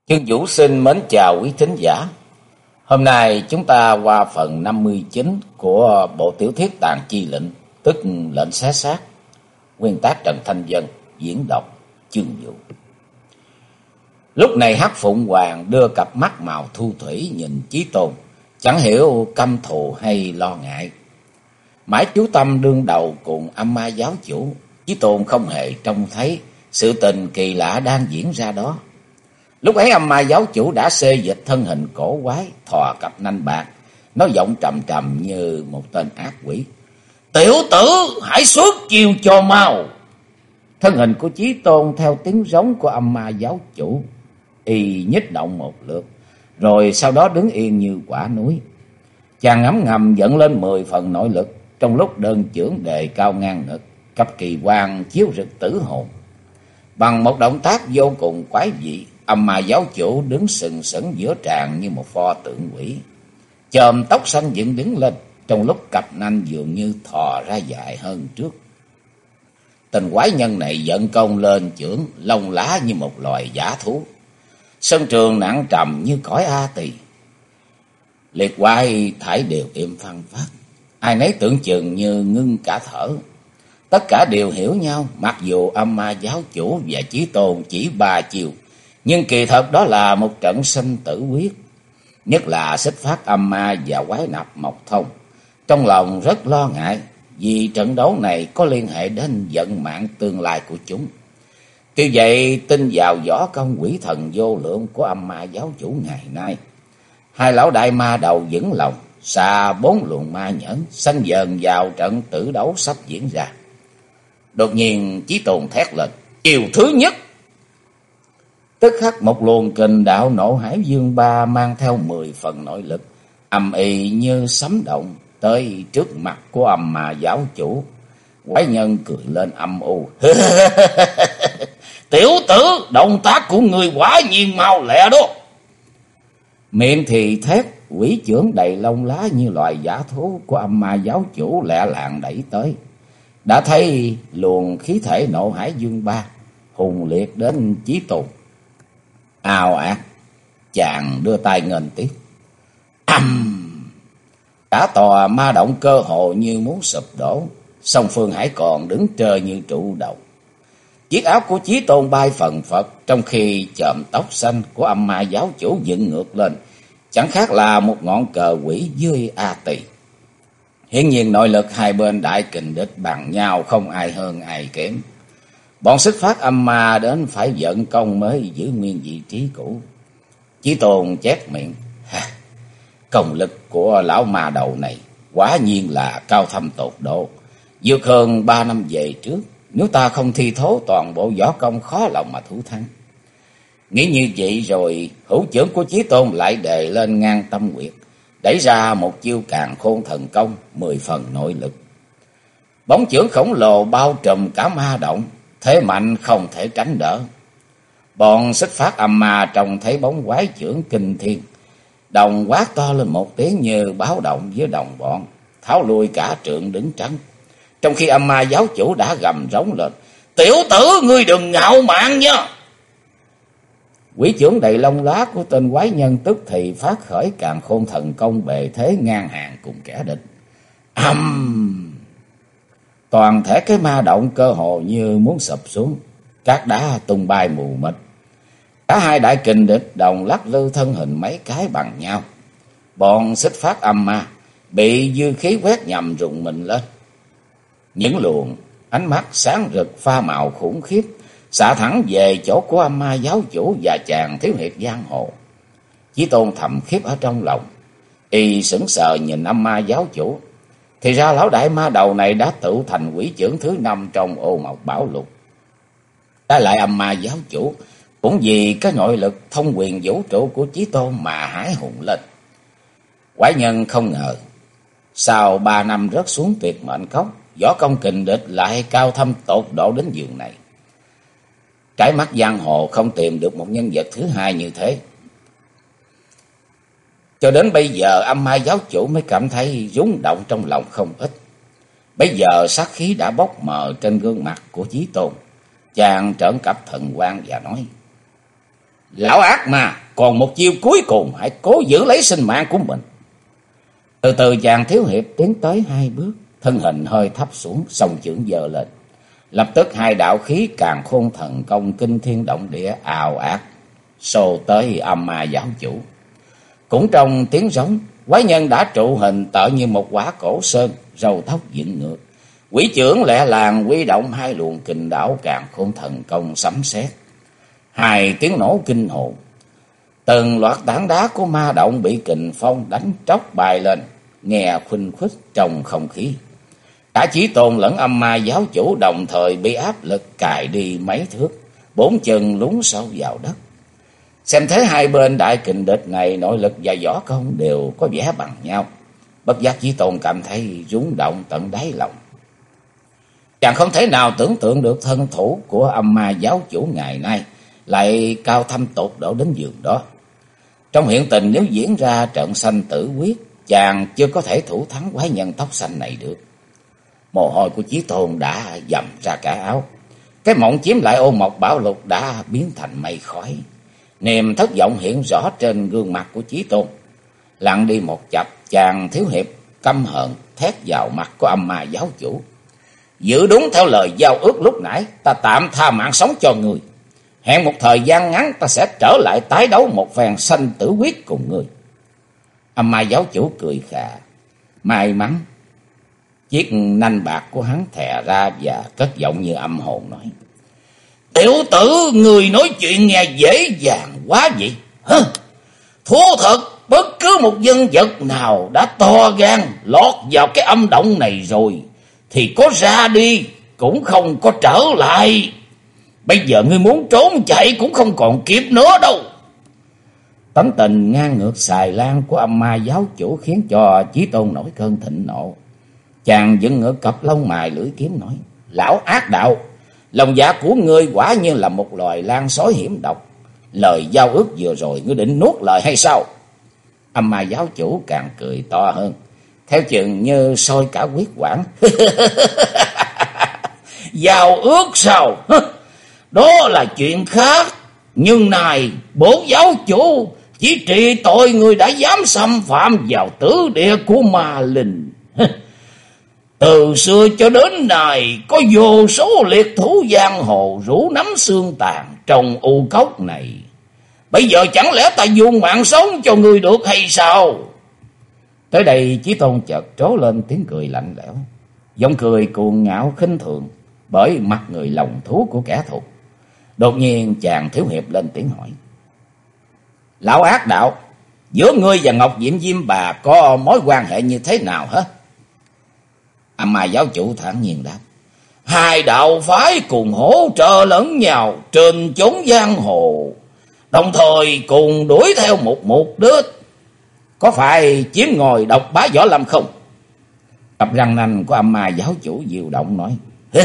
Chương Vũ xin mến chào quý thính giả. Hôm nay chúng ta qua phần 59 của bộ tiểu thuyết Tàn Chi Lệnh, tức Lệnh Xé Xác. Nguyên tác Trần Thanh Vân, diễn đọc Chương Vũ. Lúc này Hắc Phụng Hoàng đưa cặp mắt màu thu thủy nhìn Chí Tôn, chẳng hiểu căm thù hay lo ngại. Mãi chú tâm đương đầu cùng âm ma giáo chủ, Chí Tôn không hề trông thấy sự tình kỳ lạ đang diễn ra đó. Lúc ấy âm ma giáo chủ đã xê dịch thân hình cổ quái, thò cặp nanh bạc, nói giọng trầm trầm như một tên ác quỷ: "Tiểu tử, hãy xuất chiêu cho mau!" Thân hình của Chí Tôn theo tiếng rống của âm ma giáo chủ, y nhích động một lượt, rồi sau đó đứng yên như quả núi. Chàng ngấm ngầm dẫn lên 10 phần nội lực, trong lúc đơn chưởng đề cao ngang ngực, cấp kỳ quang chiếu rực tử hồn. Bằng một động tác vô cùng quái dị, âm ma giáo chủ đứng sừng sững giữa tràng như một pho tượng quỷ. Chòm tóc xanh dựng đứng lên, trong lúc cặp nanh dường như thò ra dài hơn trước. Tên quái nhân này vận công lên chưởng, lông lá như một loài dã thú. Sân trường nặng trầm như cõi A Tỳ. Liệt quái thảy đều im phăng phát, ai nấy tưởng chừng như ngưng cả thở. Tất cả đều hiểu nhau, mặc dù âm ma giáo chủ và Chí Tôn chỉ 3 chiều, nhưng kỳ thật đó là một trận sinh tử quyết. Nhất là Xích Phát âm ma và Quái Nạp Mộc Thông trong lòng rất lo ngại, vì trận đấu này có liên hệ đến vận mạng tương lai của chúng. Tuy vậy, tin vào võ công quỷ thần vô lượng của âm ma giáo chủ ngày nay, hai lão đại ma đầu vững lòng, xà 4 luồng ma nhẫn, xanh dần vào trận tử đấu sắp diễn ra. Đột nhiên Chí Tôn thét lên: "Chiều thứ nhất!" Tức khắc một luồng kình đạo nộ hải dương ba mang theo 10 phần nội lực, ầm ĩ như sấm động tới trước mặt của âm ma giáo chủ. Quái nhân cười lên âm u: "Tiểu tử, động tác của người quả nhiên mau lẹ đó." Miệng thì thét, quỷ chưởng đầy lông lá như loài dã thú của âm ma giáo chủ lẹ làng đẩy tới. Đã thấy luồng khí thể nộ hải dương ba hùng liệt đến Chí Tôn. Ào ạt, chàng đưa tay nghênh tiếp. Cả tòa ma động cơ hồ như muốn sụp đổ, song phương Hải còn đứng trơ như trụ đầu. Chiếc áo của Chí Tôn bay phần phật, trong khi chòm tóc xanh của âm ma giáo chủ dựng ngược lên, chẳng khác là một ngọn cờ quỷ dưới A Tỳ. Hiển nhiên nội lực hai bên đại kình địch bằng nhau, không ai hơn ai kém. Bọn Xích Phát âm ma đến phải vận công mới giữ nguyên vị trí cũ. Chí Tôn chép miệng: "Công lực của lão ma đầu này quả nhiên là cao thâm tột độ, vượt hơn 3 năm về trước. Nếu ta không thi thố toàn bộ võ công, khó lòng mà thủ thắng." Nghĩ như vậy rồi, hữu chưởng của Chí Tôn lại đề lên ngang tâm quyệt, đẩy ra một chiêu Càn Khôn Thần Công, 10 phần nội lực. Bóng chưởng khổng lồ bao trùm cả ma động, thế mạnh không thể tránh đỡ. Bọn Xích Phát âm ma trông thấy bóng quái chưởng kinh thiên, đồng quát to lên một tiếng như báo động với đồng bọn, tháo lui cả trượng đứng trắng. Trong khi âm ma giáo chủ đã gầm rống lên: "Tiểu tử, ngươi đừng ngạo mạn nha!" Quỷ chưởng đầy lông lá của tên quái nhân tức thì phát khởi Càn Khôn Thần Công bề thế ngang hàng cùng kẻ địch. Toàn thể cái ma động cơ hồ như muốn sụp xuống, cát đá tung bay mù mịt. Cả hai đại kình địch đồng lắc lư thân hình mấy cái bằng nhau. Bọn Xích Phát âm ma bị dư khí quét nhầm rùng mình lên. Những luồng ánh mắt sáng rực pha màu khủng khiếp xạ thẳng về chỗ của âm ma giáo chủ và chàng thiếu hiệp giang hồ. Chí Tôn thầm khiếp ở trong lòng, y sững sờ nhìn âm ma giáo chủ. Thì ra lão đại ma đầu này đã tự thành quỷ chưởng thứ 5 trong Ô Mộc Bảo Lục. Trái lại âm ma giáo chủ cũng vì cái nội lực thông quyền vũ trụ của Chí Tôn mà hãi hùng lên. Quái nhân không ngờ sau 3 năm rớt xuống tuyệt mệnh cốc, võ công kình địch lại cao thâm tột độ đến giường này. Trái mắt giang hồ không tìm được một nhân vật thứ hai như thế. Cho đến bây giờ âm ma giáo chủ mới cảm thấy rung động trong lòng không ít. Bây giờ sát khí đã bốc mờ trên gương mặt của Chí Tôn. Chàng trợn cặp thần quang và nói: Lão ác ma, còn một chiêu cuối cùng, hãy cố giữ lấy sinh mạng của mình. Từ từ chàng thiếu hiệp tiến tới 2 bước, thân hình hơi thấp xuống, song chưởng giơ lên. Lập tức 2 đạo khí càn khôn thần công kinh thiên động địa ào ạt xô tới âm ma giáo chủ. Cũng trong tiếng rống, quái nhân đã trụ hình tựa như một quả cổ sơn, râu tóc dựng ngược. Quỷ chưởng lẹ làng huy động 2 luồng kình đảo càn khôn thần công sấm sét. 2 tiếng nổ kinh hồn. Từng loạt tảng đá của ma động bị kình phong đánh tróc bay lên, nghe khuynh khuých trong không khí. Cả Chí Tôn lẫn âm ma giáo chủ đồng thời bị áp lực cài đi mấy thước, 4 chân lún sâu vào đất. Xem thế hai bên đại kình địch này nội lực và võ công đều có vẻ bằng nhau. Bất giác Chí Tôn cảm thấy rung động tận đáy lòng. Chàng không thể nào tưởng tượng được thân thủ của âm ma giáo chủ ngày nay lại cao thâm tột độ đến giường đó. Trong hiện tình nếu diễn ra trận sanh tử quyết, chàng chưa có thể thủ thắng quái nhân tóc xanh này được. Mồ hôi của Chí Tôn đã dầm ra cả áo. Cái mộng chiếm lại ô mộc bảo lục đã biến thành mây khói. Niềm thất vọng hiện rõ trên gương mặt của Chí Tôn. Lặng đi một chập, chàng thiếu hiệp căm hận thét vào mặt của âm ma giáo chủ. Giữ đúng theo lời giao ước lúc nãy, ta tạm tha mạng sống cho người. Hẹn một thời gian ngắn ta sẽ trở lại tái đấu một phen sanh tử quyết cùng người. Âm ma giáo chủ cười khà. May mắn, chiếc nanh bạc của hắn thè ra và cất giọng như âm hồn nói: Tiểu tử, người nói chuyện nghe dễ dàng quá vậy. Thú thật, bất cứ một nhân vật nào đã to gan lọt vào cái âm động này rồi thì có ra đi cũng không có trở lại. Bây giờ ngươi muốn trốn chạy cũng không còn kịp nữa đâu. Tấm tình ngang ngược xài lan của âm ma giáo chủ khiến cho Chí Tôn nổi cơn thịnh nộ. Chàng dựng ngược cặp lông mày lưỡi kiếm nói: Lão ác đạo, lòng dạ của ngươi quả như là một loài lan sói hiểm độc. Lời giao ước vừa rồi ngươi định nuốt lời hay sao? Âm ma giáo chủ càng cười to hơn, theo chừng như sôi cả huyết quản. Giao ước sao? Đó là chuyện khác. Nhưng này, bổn giáo chủ chỉ trị tội người đã dám xâm phạm vào tứ địa của ma linh. Từ xưa cho đến nay, có vô số liệt thú giang hồ rủ nắm xương tàn trong u cốc này. Bây giờ chẳng lẽ ta dùng mạng sống cho người được hay sao? Tới đây Chí Tôn chợt trố lên tiếng cười lạnh lẽo, giọng cười cuồng ngạo khinh thường bởi mặt người lòng thú của kẻ thù. Đột nhiên chàng thiếu hiệp lên tiếng hỏi: Lão ác đạo, giữa ngươi và Ngọc Diệm Diêm Bà có mối quan hệ như thế nào hả? Âm ma giáo chủ thản nhiên đáp: Hai đạo phái cùng hỗ trợ lẫn nhau trên chốn giang hồ, đồng thời cùng đuổi theo một mục đích. Có phải chiếm ngồi độc bá võ lâm không? Cặp răng nanh của âm ma giáo chủ diều động nói: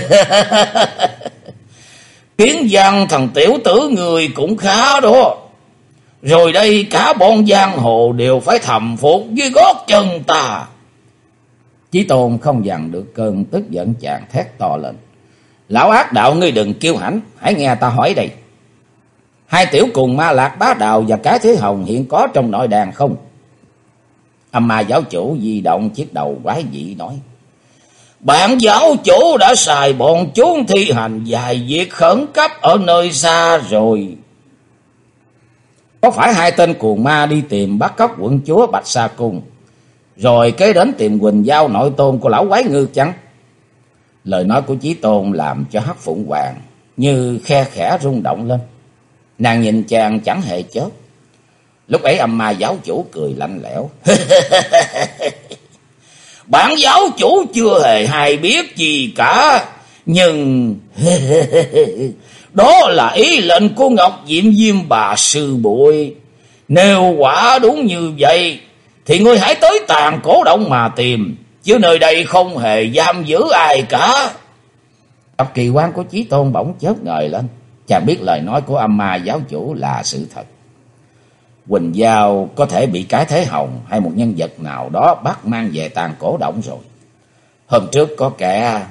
Kiến văn thằng tiểu tử người cũng khá đó. Rồi đây cả bọn giang hồ đều phải thầm phục dưới gót chân ta. Chí Tôn không dằn được cơn tức giận, chàng thét to lên: Lão ác đạo, ngươi đừng kiêu hãnh, hãy nghe ta hỏi đây. Hai tiểu cùng Ma Lạc Bá Đạo và Cái Thế Hồng hiện có trong nội đàn không? Âm ma giáo chủ di động chiếc đầu quái dị nói: Bản giáo chủ đã xài bọn chúng thi hành vài việc khẩn cấp ở nơi xa rồi. Có phải hai tên cuồng ma đi tìm bắt cóc quận chúa Bạch Sa Cung, rồi kế đến tìm Quỳnh Giao nội tôn của lão quái ngư chăng? Lời nói của Chí Tôn làm cho Hắc Phụng Hoàng như khe khẽ rung động lên. Nàng nhìn chàng chẳng hề chớp. Lúc ấy âm ma giáo chủ cười lạnh lẽo: Bản giáo chủ chưa hề hay biết gì cả, nhưng đó là ý lệnh của Ngọc Diệm Diêm Bà sư muội. Nếu quả đúng như vậy thì ngươi hãy tới Tàn Cổ Động mà tìm, chứ nơi đây không hề giam giữ ai cả. Cặp kỳ quan của Chí Tôn bỗng chớp ngời lên. Chàng biết lời nói của âm ma giáo chủ là sự thật. Quỳnh Giao có thể bị Cái Thế Hồng hay một nhân vật nào đó bắt mang về Tàn Cổ Động rồi. Hôm trước có kẻ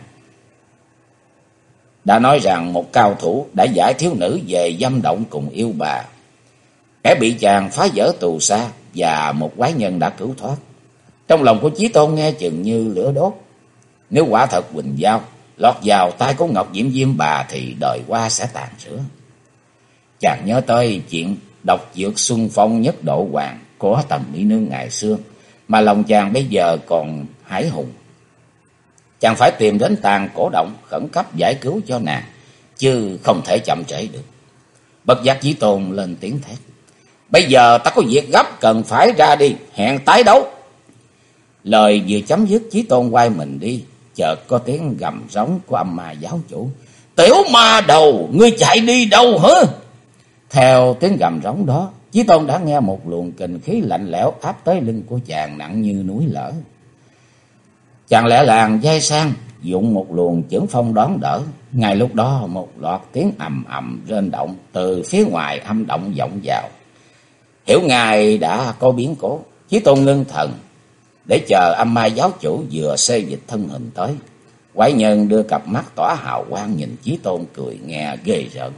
đã nói rằng một cao thủ đã giải thiếu nữ về dâm động cùng yêu bà. kẻ bị chàng phá vỡ tù xa và một quái nhân đã cứu thoát. Trong lòng của Chí Tôn nghe chừng như lửa đốt. Nếu quả thật Quỳnh Giao lọt vào tay của Ngọc Diễm Diêm Bà thì đời qua sẽ tàn rữa. Chàng nhớ tới chuyện độc dược Xuân Phong Nhất Độ Hoàng của Tầm Mỹ Nương ngày xưa, mà lòng chàng bây giờ còn hãi hùng. Chàng phải tìm đến Tàn Cổ Động khẩn cấp giải cứu cho nàng, chứ không thể chậm trễ được. Bất giác Chí Tôn lên tiếng thét: bây giờ ta có việc gấp cần phải ra đi, hẹn tái đấu. Lời vừa chấm dứt, Chí Tôn quay mình đi, chợt có tiếng gầm rống của Âm Ma giáo chủ: tiểu ma đầu, ngươi chạy đi đâu hả? Theo tiếng gầm rống đó, Chí Tôn đã nghe một luồng kình khí lạnh lẽo áp tới lưng của chàng nặng như núi lở. Chàng lẹ làng giây sang dụng một luồng chưởng phong đón đỡ. Ngay lúc đó một loạt tiếng ầm ầm rên động từ phía ngoài âm động vọng vào. Hiểu ngài đã có biến cố, Chí Tôn ngưng thần để chờ Âm Ma giáo chủ vừa xê dịch thân hình tới. Quái nhân đưa cặp mắt tỏa hào quang nhìn Chí Tôn cười nghe ghê rợn.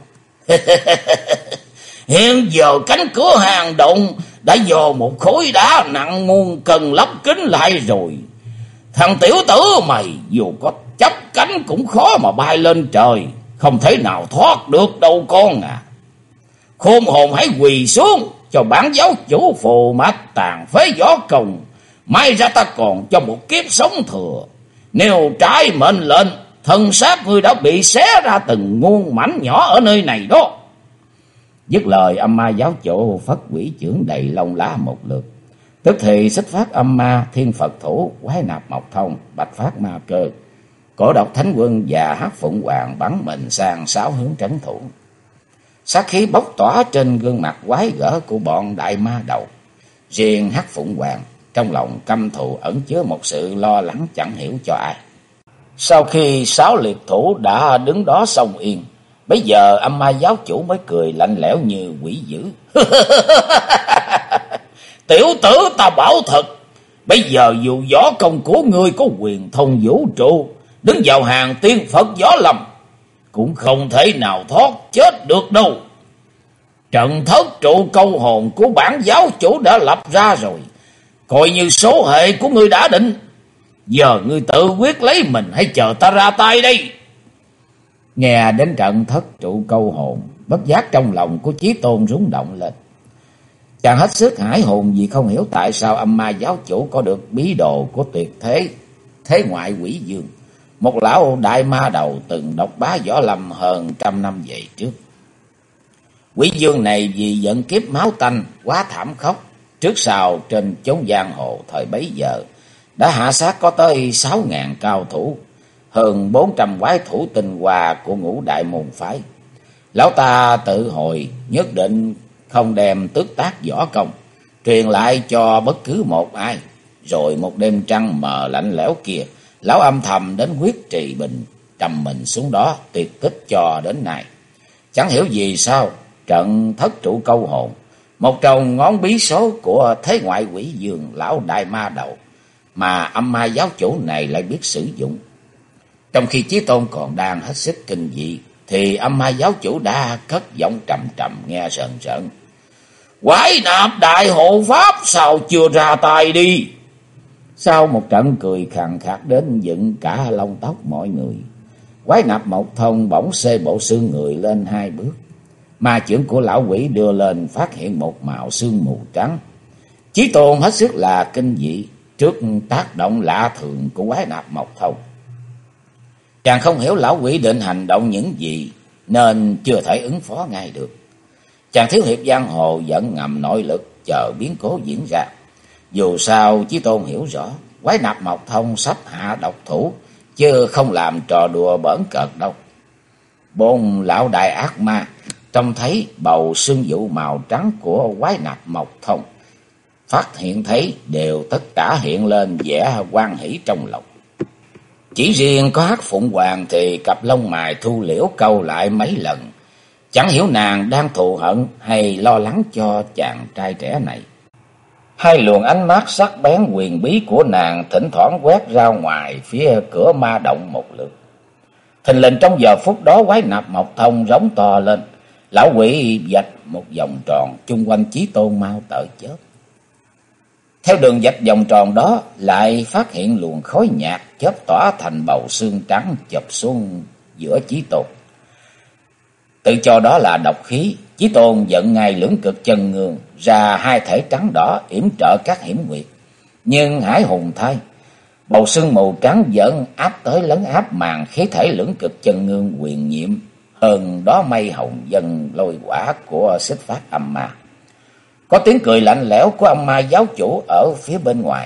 Hiện giờ cánh cửa hang động đã dò một khối đá nặng muôn cân lấp kín lại rồi. Thằng tiểu tử mày dù có chấp cánh cũng khó mà bay lên trời, không thể nào thoát được đâu con à. Khôn hồn hãy quỳ xuống cho bản giáo chủ phù mát tàn phế võ công, may ra ta còn cho một kiếp sống thừa. Nếu trái mệnh lệnh, thân xác ngươi đã bị xé ra từng muôn mảnh nhỏ ở nơi này đó. Dứt lời, Âm Ma giáo chủ phất quỷ chưởng đầy lông lá một lượt. Tức thì Xích Phát Âm Ma, Thiên Phật Thủ, Quái Nạp Mộc Thông, Bạch Phát Ma Cơ, Cổ Độc Thánh Quân và Hắc Phụng Hoàng bắn mình sang 6 hướng trấn thủ. Sát khí bốc tỏa trên gương mặt quái gở của bọn đại ma đầu. Riêng Hắc Phụng Hoàng trong lòng căm thù ẩn chứa một sự lo lắng chẳng hiểu cho ai. Sau khi 6 liệt thủ đã đứng đó xong yên, bây giờ Âm Ma giáo chủ mới cười lạnh lẽo như quỷ dữ. Tiểu tử, ta bảo thật, bây giờ dù võ công của ngươi có quyền thông vũ trụ, đứng vào hàng tiên Phật võ lâm, cũng không thể nào thoát chết được đâu. Trận thất trụ câu hồn của bản giáo chủ đã lập ra rồi, coi như số hệ của ngươi đã định. Giờ ngươi tự quyết lấy mình hay chờ ta ra tay đây? Nghe đến trận thất trụ câu hồn, bất giác trong lòng của Chí Tôn rung động lên. Chàng hết sức hãi hùng vì không hiểu tại sao Âm Ma giáo chủ có được bí đồ của tuyệt thế ngoại Quỷ Dương, một lão đại ma đầu từng độc bá võ lâm hơn 100 năm về trước. Quỷ Dương này vì giận kiếp máu tanh quá thảm khốc, trước sau trên chốn giang hồ thời bấy giờ đã hạ sát có tới 6.000 cao thủ, hơn 400 quái thủ tinh hoa của ngũ đại môn phái. Lão ta tự hồi nhất định không đem tước tác võ công truyền lại cho bất cứ một ai. Rồi một đêm trăng mờ lạnh lẽo kia, lão âm thầm đến huyết trì bình, trầm mình xuống đó tuyệt tích cho đến nay. Chẳng hiểu vì sao trận thất trụ câu hồn, một trong ngón bí số của thế ngoại Quỷ Dương lão đại ma đầu, mà Âm Ma giáo chủ này lại biết sử dụng. Trong khi Chí Tôn còn đang hết sức kinh dị, thì Âm Ma giáo chủ đã cất giọng trầm trầm nghe rợn rợn: Quái Nạp đại hộ pháp, sao chưa ra tay đi? Sau một trận cười khàn khạc đến dựng cả lông tóc mọi người, Quái Nạp Mộc Thông bỗng xê bộ xương người lên 2 bước. Ma chưởng của lão quỷ đưa lên phát hiện một màu sương mù trắng. Chí Tôn hết sức là kinh dị trước tác động lạ thường của Quái Nạp Mộc Thông. Chàng không hiểu lão quỷ định hành động những gì nên chưa thể ứng phó ngay được. Chàng thiếu hiệp giang hồ vẫn ngầm nội lực chờ biến cố diễn ra. Dù sao Chí Tôn hiểu rõ Quái Nạp Mộc Thông sắp hạ độc thủ, chứ không làm trò đùa bỡn cợt đâu. 4 lão đại ác ma trông thấy bầu sương vụ màu trắng của Quái Nạp Mộc Thông, phát hiện thấy đều tất cả hiện lên vẻ hoan hỷ trong lòng. Chỉ riêng có Hắc Phụng Hoàng thì cặp lông mày thu liễu câu lại mấy lần, chẳng hiểu nàng đang thù hận hay lo lắng cho chàng trai trẻ này. 2 luồng ánh mắt sắc bén huyền bí của nàng thỉnh thoảng quét ra ngoài phía cửa ma động một lượt. Thình lình trong giờ phút đó Quái Nạp Mộc Thông rống to lên, Lão quỷ vạch một vòng tròn chung quanh Chí Tôn mau tợ chớp. Theo đường vạch vòng tròn đó lại phát hiện luồng khói nhạt chớp tỏa thành bầu xương trắng chụp xuống giữa Chí Tôn. Tự cho đó là độc khí, Chí Tôn vận ngay lưỡng cực chân ngương ra hai thể trắng đỏ yểm trợ các hiểm nguyệt. Nhưng hãi hùng thay, bầu sương mù trắng vẫn áp tới lấn áp màn khí thể lưỡng cực chân ngương quyền nhiệm hơn đó mây hồng dân lôi quả của Xích Phát Âm Ma. Có tiếng cười lạnh lẽo của âm ma giáo chủ ở phía bên ngoài.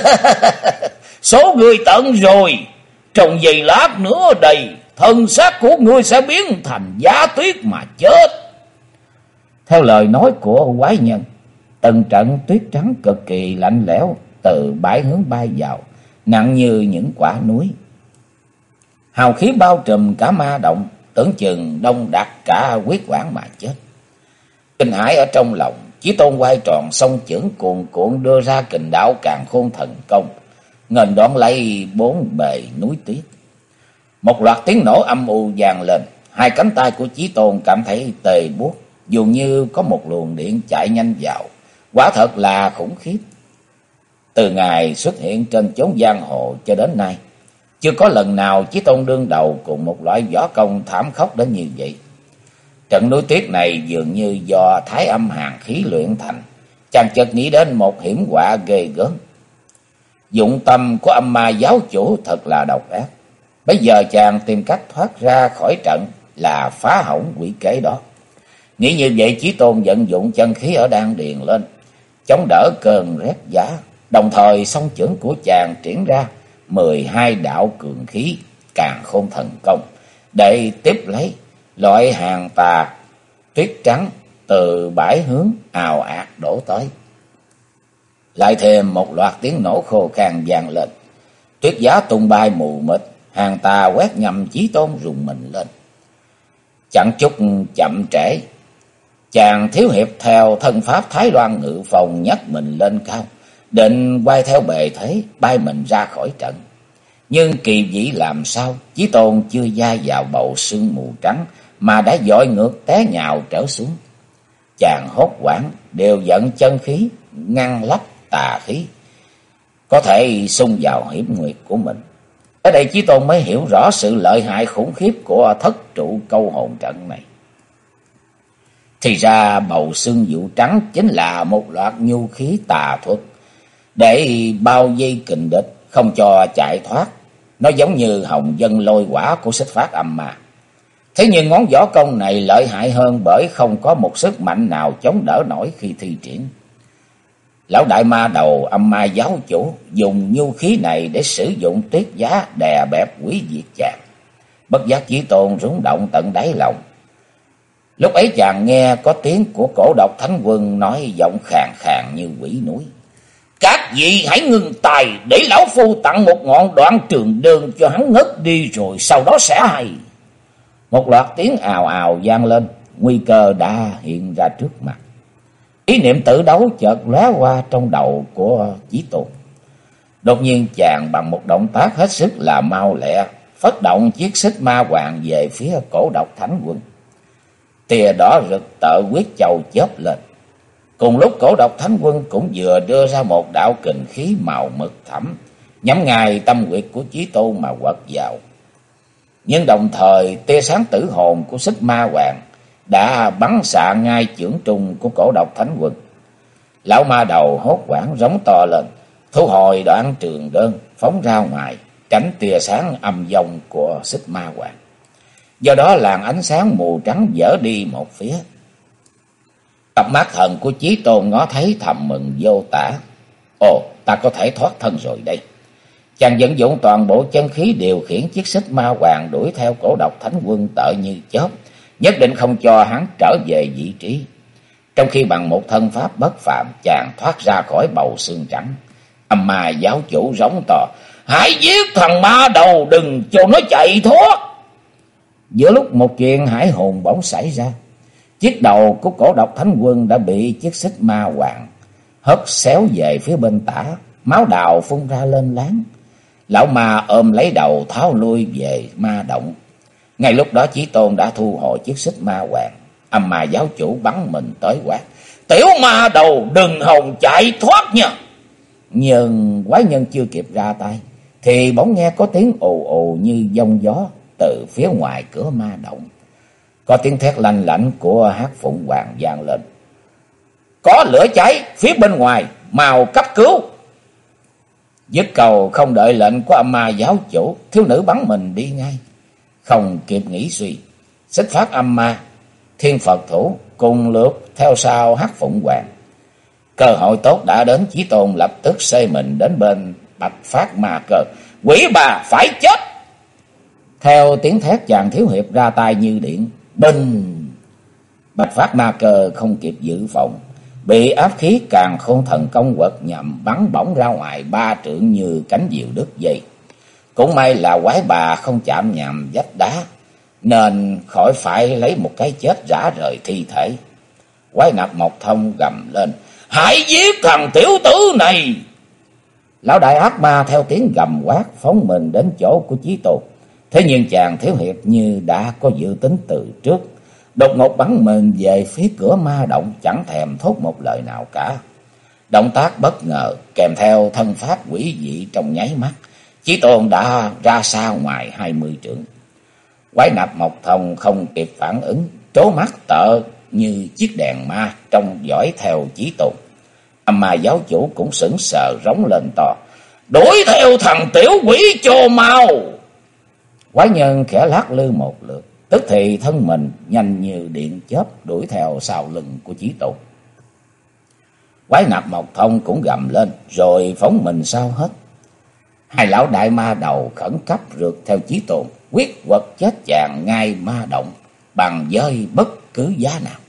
Số người tận rồi, trong giây lát nữa đây, thân xác của ngươi sẽ biến thành giá tuyết mà chết. Theo lời nói của quái nhân, từng trận tuyết trắng cực kỳ lạnh lẽo từ bãi hướng bay vào, nặng như những quả núi. Hào khí bao trùm cả ma động, tưởng chừng đông đặc cả huyết quản mà chết. Kinh hãi ở trong lòng, Chí Tôn quay tròn song chưởng cuồn cuộn đưa ra kình đạo Càn Khôn Thần Công, nghênh đón lấy bốn bề núi tuyết. Một loạt tiếng nổ âm u vang lên, hai cánh tay của Chí Tôn cảm thấy tê buốt, dường như có một luồng điện chạy nhanh vào, quả thật là khủng khiếp. Từ ngày xuất hiện trên chốn giang hồ cho đến nay, chưa có lần nào Chí Tôn đương đầu cùng một loại võ công thảm khốc đến như vậy. Trận núi tuyết này dường như do thái âm hàn khí luyện thành, chàng chợt nghĩ đến một hiểm họa ghê gớm. Dụng tâm của âm ma giáo chủ thật là độc ác. Bây giờ chàng tìm cách thoát ra khỏi trận là phá hỏng quỷ kế đó. Nghĩ như vậy, Chí Tôn vận dụng chân khí ở đan điền lên, chống đỡ cơn rét giá. Đồng thời song chưởng của chàng triển ra 12 đạo cường khí Càn Khôn Thần Công để tiếp lấy loại hàng tà tuyết trắng từ bãi hướng ào ạt đổ tới. Lại thêm một loạt tiếng nổ khô khan vang lên, tuyết giá tung bay mù mịt, hàng tà quét nhầm Chí Tôn rùng mình lên. Chẳng chút chậm trễ, chàng thiếu hiệp theo thân pháp Thái Loan Ngự Phong nhấc mình lên cao, định quay theo bề thế bay mình ra khỏi trận. Nhưng kỳ dĩ làm sao, Chí Tôn chưa gia vào bầu sương mù trắng mà đã dội ngược té nhào trở xuống. Chàng hốt hoảng đều dẫn chân khí ngăn lấp tà khí, có thể xung vào hiểm nguyệt của mình. Ở đây Chí Tôn mới hiểu rõ sự lợi hại khủng khiếp của thất trụ câu hồn trận này. Thì ra bầu sương vụ trắng chính là một loạt nhu khí tà thuật để bao vây kình địch, không cho chạy thoát. Nó giống như hồng dân lôi quả của Xích Phát Âm Ma. Thế nhưng ngón võ công này lợi hại hơn bởi không có một sức mạnh nào chống đỡ nổi khi thi triển. Lão đại ma đầu âm ma giáo chủ dùng nhu khí này để sử dụng tuyết giá đè bẹp hủy diệt chàng. Bất giác Chí Tôn rung động tận đáy lòng. Lúc ấy chàng nghe có tiếng của Cổ Độc Thánh Quân nói giọng khàn khàn như quỷ núi: Các vị hãy ngừng tài, để lão phu tặng một ngọn đoạn trường đơn cho hắn ngất đi rồi sau đó sẽ hay. Một loạt tiếng ào ào vang lên, nguy cơ đã hiện ra trước mặt. Ý niệm tử đấu chợt lóe qua trong đầu của Chí Tôn. Đột nhiên chàng bằng một động tác hết sức là mau lẹ, phất động chiếc xích ma hoàng về phía Cổ Độc Thánh Quân. Tia đỏ rực tợ quyết châu chớp lên. Cùng lúc Cổ Độc Thánh Quân cũng vừa đưa ra một đạo kình khí màu mực thẫm, nhắm ngay tâm huyệt của Chí Tôn mà quật vào. Nhưng đồng thời tia sáng tử hồn của xích ma hoàng đã bắn xạ ngay chưởng trung của Cổ Độc Thánh Quân. Lão ma đầu hốt hoảng rống to lên, thu hồi đoạn trường đơn, phóng ra ngoài, tránh tia sáng âm vong của xích ma hoàng. Do đó làn ánh sáng mù trắng dở đi một phía. Cặp mắt thần của Chí Tôn ngó thấy thầm mừng vô tả. Ồ, ta có thể thoát thân rồi đây. Chàng vận dụng toàn bộ chân khí điều khiển chiếc xích ma hoàng đuổi theo Cổ Độc Thánh Quân tợ như chớp, nhất định không cho hắn trở về vị trí. Trong khi bằng một thân pháp bất phàm, chàng thoát ra khỏi bầu xương trắng. Âm ma giáo chủ rống to: Hãy giết thằng ma đầu, đừng cho nó chạy thoát. Giữa lúc một chuyện hãi hùng bỗng xảy ra, chiếc đầu của Cổ Độc Thánh Quân đã bị chiếc xích ma hoàng hất xéo về phía bên tả, máu đào phun ra lên láng. Lão ma ôm lấy đầu tháo lui về ma động. Ngay lúc đó Chí Tôn đã thu hồi chiếc xích ma hoàng. Âm ma giáo chủ bắn mình tới quát: "Tiểu ma đầu, đừng hòng chạy thoát nha!" Nhưng quái nhân chưa kịp ra tay thì bỗng nghe có tiếng ù ù như giông gió từ phía ngoài cửa ma động. Có tiếng thét lanh lảnh của Hát Phụng Hoàng vang lên: "Có lửa cháy phía bên ngoài, mau cấp cứu!" Dứt câu không đợi lệnh của âm ma giáo chủ, thiếu nữ bắn mình đi ngay. Không kịp nghĩ suy, Xích Phát âm ma, Thiên Phật thủ cùng lượt theo sau Hát Phụng Hoàng. Cơ hội tốt đã đến, Chí Tôn lập tức xây mình đến bên Bạch Phát Ma Cơ. "Quỷ bà phải chết!" Theo tiếng thét, chàng thiếu hiệp ra tay như điện. Binh! Bạch Phát Ma Cơ không kịp dự phòng, bị áp khí Càn Khôn Thần Công quật nhậm, bắn bổng ra ngoài 3 trượng như cánh diều đứt dây. Cũng may là quái bà không chạm nhằm vách đá, nên khỏi phải lấy một cái chết rã rời thi thể. Quái Nạp Mộc Thông gầm lên: "Hãy giết thằng tiểu tử này!" Lão đại ác ma theo tiếng gầm quát phóng mình đến chỗ của Chí Tôn. Thế nhưng chàng thiếu hiệp như đã có dự tính từ trước, đột ngột bắn mình về phía cửa ma động, chẳng thèm thốt một lời nào cả. Động tác bất ngờ kèm theo thân pháp quỷ dị, trong nháy mắt Chí Tôn đã ra xa ngoài 20 trượng. Quái Nạp Mộc Thông không kịp phản ứng, trố mắt tợ như chiếc đèn ma trông dõi theo Chí Tôn. Âm ma giáo chủ cũng sững sờ rống lên to: "Đuổi theo thằng tiểu quỷ cho mau!" Quái nhân khẽ lắc lư một lượt, tức thì thân mình nhanh như điện chớp đuổi theo sau lưng của Chí Tôn. Quái Nạp Mộc Thông cũng gầm lên rồi phóng mình sau hết. Hai lão đại ma đầu khẩn cấp rượt theo Chí Tôn, quyết quật chết chàng ngay ma động bằng với bất cứ giá nào.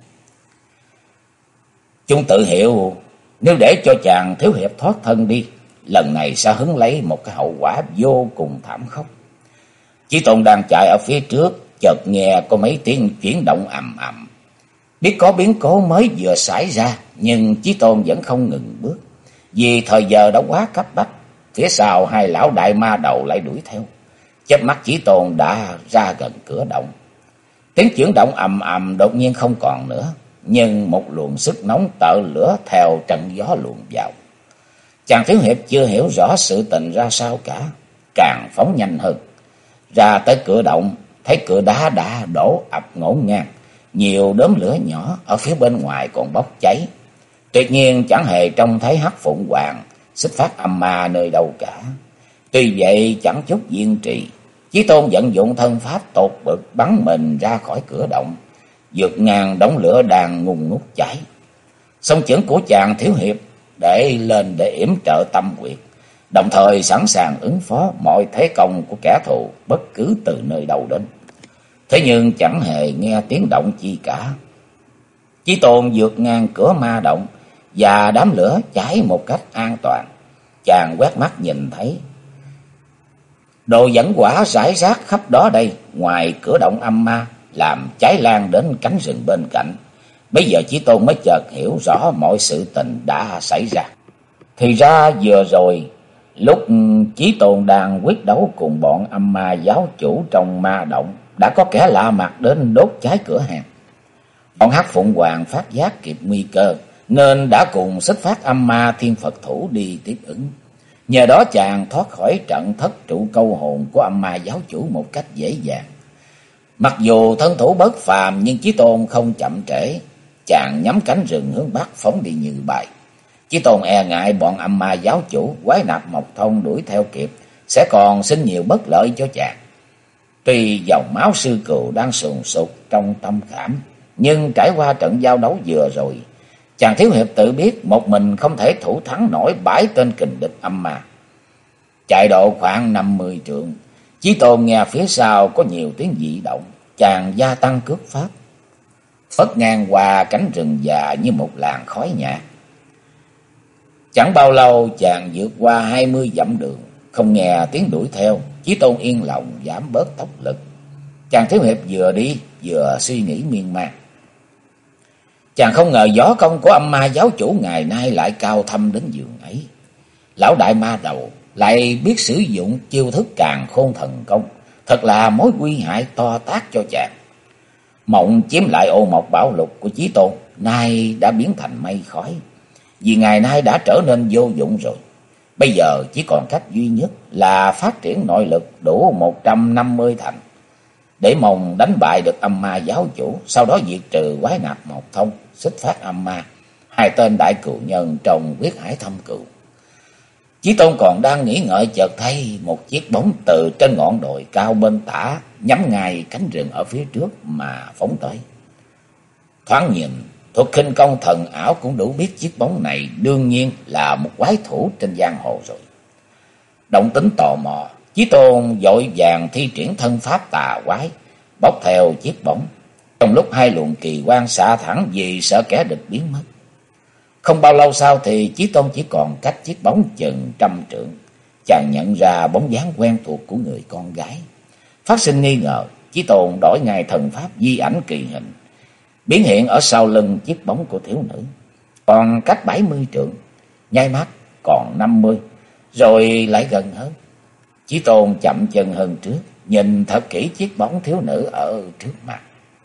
Chúng tự hiểu nếu để cho chàng thiếu hiệp thoát thân đi, lần này sẽ hứng lấy một cái hậu quả vô cùng thảm khốc. Chí Tôn đang chạy ở phía trước, chợt nghe có mấy tiếng chuyển động ầm ầm. Biết có biến cố mới vừa xảy ra, nhưng Chí Tôn vẫn không ngừng bước, vì thời giờ đã quá cấp bách. Phía sau hai lão đại ma đầu lại đuổi theo. Chớp mắt Chí Tôn đã ra gần cửa động. Tiếng chuyển động ầm ầm đột nhiên không còn nữa, nhưng một luồng sức nóng tợ lửa theo trận gió luồn vào. Chàng thiếu hiệp chưa hiểu rõ sự tình ra sao cả, càng phóng nhanh hơn. Ra tới cửa động, thấy cửa đá đã đổ ập ngổn ngang, nhiều đốm lửa nhỏ ở phía bên ngoài còn bốc cháy. Tuyệt nhiên chẳng hề trông thấy Hát Phụng Hoàng, Xích Phát âm ma nơi đâu cả. Tuy vậy chẳng chút kiên trì, Chí Tôn vận dụng thân pháp tột bực bắn mình ra khỏi cửa động, vượt ngang đống lửa đang ngùn ngút cháy. Song chưởng của chàng thiếu hiệp để lên để yểm trợ tâm quyệt, đồng thời sẵn sàng ứng phó mọi thế công của kẻ thù bất cứ từ nơi đâu đến. Thế nhưng chẳng hề nghe tiếng động chi cả. Chí Tôn vượt ngang cửa ma động và đám lửa cháy một cách an toàn. Chàng quét mắt nhìn thấy đồ dẫn hỏa rải rác khắp đó đây, ngoài cửa động âm ma, làm cháy lan đến cánh rừng bên cạnh. Bây giờ Chí Tôn mới chợt hiểu rõ mọi sự tình đã xảy ra. Thì ra vừa rồi, lúc Chí Tôn đang quyết đấu cùng bọn âm ma giáo chủ trong ma động, đã có kẻ lạ mặt đến đốt cháy cửa hàng. Bọn Hát Phụng Hoàng phát giác kịp nguy cơ, nên đã cùng Xích Phát âm ma Thiên Phật thủ đi tiếp ứng. Nhờ đó chàng thoát khỏi trận thất trụ câu hồn của âm ma giáo chủ một cách dễ dàng. Mặc dù thân thủ bất phàm, nhưng Chí Tôn không chậm trễ. Chàng nhắm cánh rừng hướng bắc phóng đi như bay. Chí Tôn e ngại bọn âm ma giáo chủ, Quái Nạp Mộc Thông đuổi theo kịp sẽ còn sinh nhiều bất lợi cho chàng. Tuy dòng máu sư cừu đang sùn sục trong tâm khảm, nhưng trải qua trận giao đấu vừa rồi, chàng thiếu hiệp tự biết một mình không thể thủ thắng nổi 7 tên kình địch âm ma. Chạy độ khoảng 50 trượng, Chí Tôn nghe phía sau có nhiều tiếng dị động, chàng gia tăng cước pháp, phất ngang qua cánh rừng già như một làn khói nhạt. Chẳng bao lâu chàng vượt qua 20 dặm đường, không nghe tiếng đuổi theo. Chí Tôn yên lòng giảm bớt tốc lực. Chàng thiếu hiệp vừa đi vừa suy nghĩ miên man. Chàng không ngờ võ công của âm ma giáo chủ ngày nay lại cao thâm đến giường ấy. Lão đại ma đầu lại biết sử dụng chiêu thức Càn Khôn Thần Công, thật là mối nguy hại to tát cho chàng. Mộng chiếm lại ô mộc bảo lục của Chí Tôn nay đã biến thành mây khói, vì ngày nay đã trở nên vô dụng rồi. Bây giờ chỉ còn cách duy nhất là phát triển nội lực đủ 150 thành, để mong đánh bại được âm ma giáo chủ, sau đó diệt trừ quái nạp Mộc Thông, xích phát âm ma, hai tên đại cừu nhân trong huyết hải thâm cừu. Chí Tôn còn đang nghĩ ngợi, chợt thấy một chiếc bóng từ trên ngọn đồi cao bên tả nhắm ngay cánh rừng ở phía trước mà phóng tới. Thoáng nhìn, thuật khinh công thần ảo cũng đủ biết chiếc bóng này đương nhiên là một quái thủ trên giang hồ rồi. Động tính tò mò, Chí Tôn vội vàng thi triển thân pháp tà quái, bốc theo chiếc bóng. Trong lúc hai luồng kỳ quang xạ thẳng vì sợ kẻ địch biến mất. Không bao lâu sau thì Chí Tôn chỉ còn cách chiếc bóng chừng 100 trượng. Chàng nhận ra bóng dáng quen thuộc của người con gái. Phát sinh nghi ngờ, Chí Tôn đổi ngay thần pháp di ảnh kỳ hình, biến hiện ở sau lưng chiếc bóng của thiếu nữ. Còn cách 70 trượng, nháy mắt còn 50, rồi lại gần hơn. Chí Tôn chậm chân hơn trước, nhìn thật kỹ chiếc bóng thiếu nữ ở trước mặt.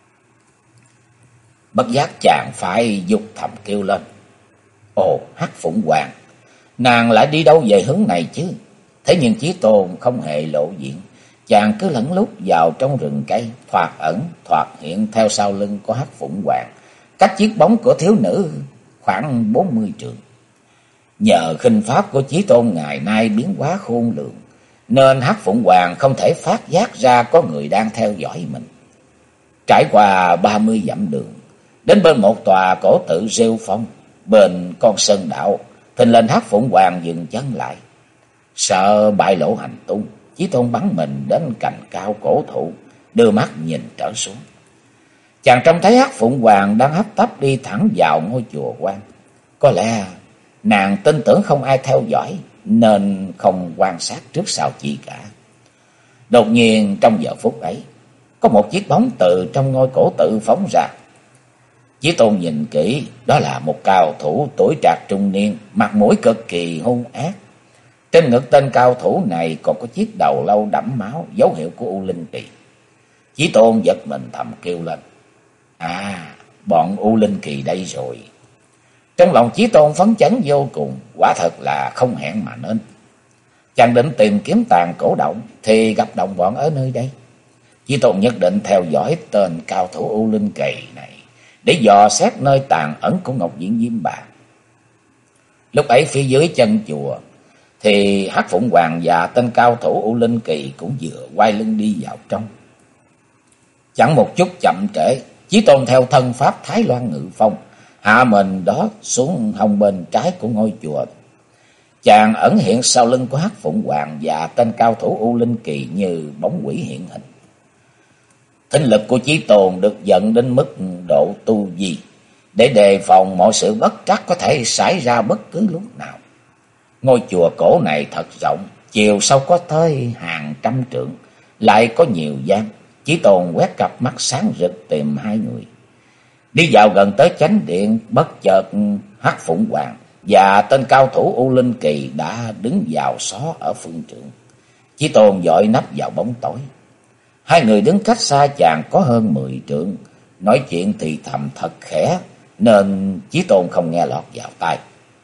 Bất giác chàng phải dục thầm kêu lên: ồ, Hắc Phụng Hoàng, nàng lại đi đâu về hướng này chứ? Thế nhưng Chí Tôn không hề lộ diện, chàng cứ lẫn lút vào trong rừng cây, thoạt ẩn thoạt hiện theo sau lưng của Hắc Phụng Hoàng, cách chiếc bóng của thiếu nữ khoảng 40 trượng. Nhờ khinh pháp của Chí Tôn ngày nay biến hóa khôn lường, nên Hắc Phụng Hoàng không thể phát giác ra có người đang theo dõi mình. Trải qua 30 dặm đường, đến bên một tòa cổ tự rêu phong bên con sơn đạo, thình lình Hắc Phụng Hoàng dừng chân lại. Sợ bại lộ hành tung, Chí Tôn bắn mình đến cành cao cổ thụ, đưa mắt nhìn trở xuống. Chàng trông thấy Hắc Phụng Hoàng đang hấp tấp đi thẳng vào ngôi chùa quan. Có lẽ nàng tin tưởng không ai theo dõi, nên không quan sát trước sau chi cả. Đột nhiên trong giờ phút ấy, có một chiếc bóng từ trong ngôi cổ tự phóng ra. Chí Tôn nhìn kỹ, đó là một cao thủ tuổi trạc trung niên, mặt mũi cực kỳ hung ác. Trên ngực tên cao thủ này còn có chiếc đầu lâu đẫm máu, dấu hiệu của U Linh Kỳ. Chí Tôn giật mình thầm kêu lên: à, bọn U Linh Kỳ đây rồi. Trong lòng Chí Tôn phấn chấn vô cùng, quả thật là không hẹn mà nên. Chàng định tìm kiếm tàn cổ động thì gặp đồng bọn ở nơi đây. Chí Tôn nhất định theo dõi tên cao thủ U Linh Kỳ này, để dò xét nơi tàn ẩn của Ngọc Diễn Diêm Bà. Lúc ấy phía dưới chân chùa thì Hắc Phụng Hoàng và tên cao thủ U Linh Kỳ cũng vừa quay lưng đi vào trong. Chẳng một chút chậm trễ, Chí Tôn theo thân pháp Thái Loan Ngự Phong hạ mình đó xuống hông bên trái của ngôi chùa. Chàng ẩn hiện sau lưng của Hắc Phụng Hoàng và tên cao thủ U Linh Kỳ như bóng quỷ hiện hình. Thính lực của Chí Tôn được dẫn đến mức độ tu vi, để đề phòng mọi sự bất trắc có thể xảy ra bất cứ lúc nào. Ngôi chùa cổ này thật rộng, chiều sâu có tới hàng trăm trượng, lại có nhiều gian. Chí Tôn quét cặp mắt sáng rực tìm hai người. Đi vào gần tới chánh điện, bất chợt Hắc Phụng Hoàng và tên cao thủ U Linh Kỳ đã đứng vào xó ở phương trưởng. Chí Tôn vội nấp vào bóng tối. Hai người đứng cách xa chàng có hơn 10 trượng, nói chuyện thì thầm thật khẽ, nên Chí Tôn không nghe lọt vào tai.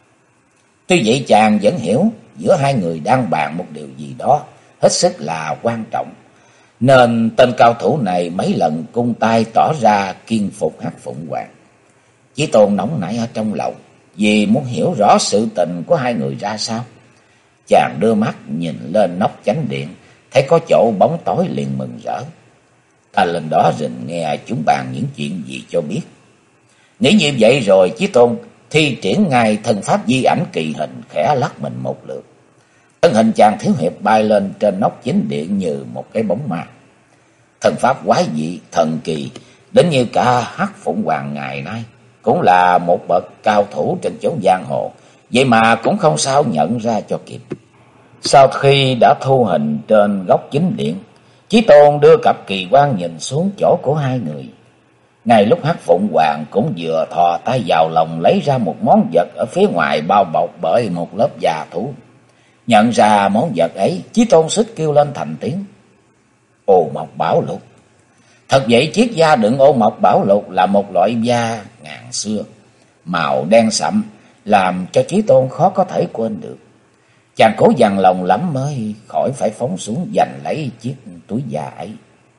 Tuy vậy chàng vẫn hiểu giữa hai người đang bàn một điều gì đó hết sức là quan trọng, nên tên cao thủ này mấy lần cung tay tỏ ra kiên phục Hắc Phụng Hoàng. Chí Tôn nóng nảy ở trong lòng, vì muốn hiểu rõ sự tình của hai người ra sao. Chàng đưa mắt nhìn lên nóc chánh điện, thấy có chỗ bóng tối liền mừng rỡ. Ta lên đó rình nghe chúng bàn những chuyện gì cho biết. Nghĩ như vậy rồi Chí Tôn thi triển ngay thần pháp di ảnh kỳ hình, khẽ lắc mình một lượt. Thân hình chàng thiếu hiệp bay lên trên nóc chính điện như một cái bóng ma. Thần pháp quái dị, thần kỳ, đến như cả Hắc Phụng Hoàng ngày nay cũng là một bậc cao thủ trên chốn giang hồ, vậy mà cũng không sao nhận ra cho kịp. Sau khi đã thu hình trên góc chính điện, Chí Tôn đưa cặp kỳ quan nhìn xuống chỗ của hai người. Ngay lúc Hắc Phụng Hoàng cũng vừa thò tay vào lòng lấy ra một món vật ở phía ngoài bao bọc bởi một lớp da thú. Nhận ra món vật ấy, Chí Tôn xích kêu lên thành tiếng: ồ, Mộc Bảo Lục! Thật vậy, chiếc da đựng ô mộc bảo lục là một loại da ngàn xưa, màu đen sậm, làm cho Chí Tôn khó có thể quên được. Chàng cố dằn lòng lắm mới khỏi phải phóng xuống giành lấy chiếc túi da ấy.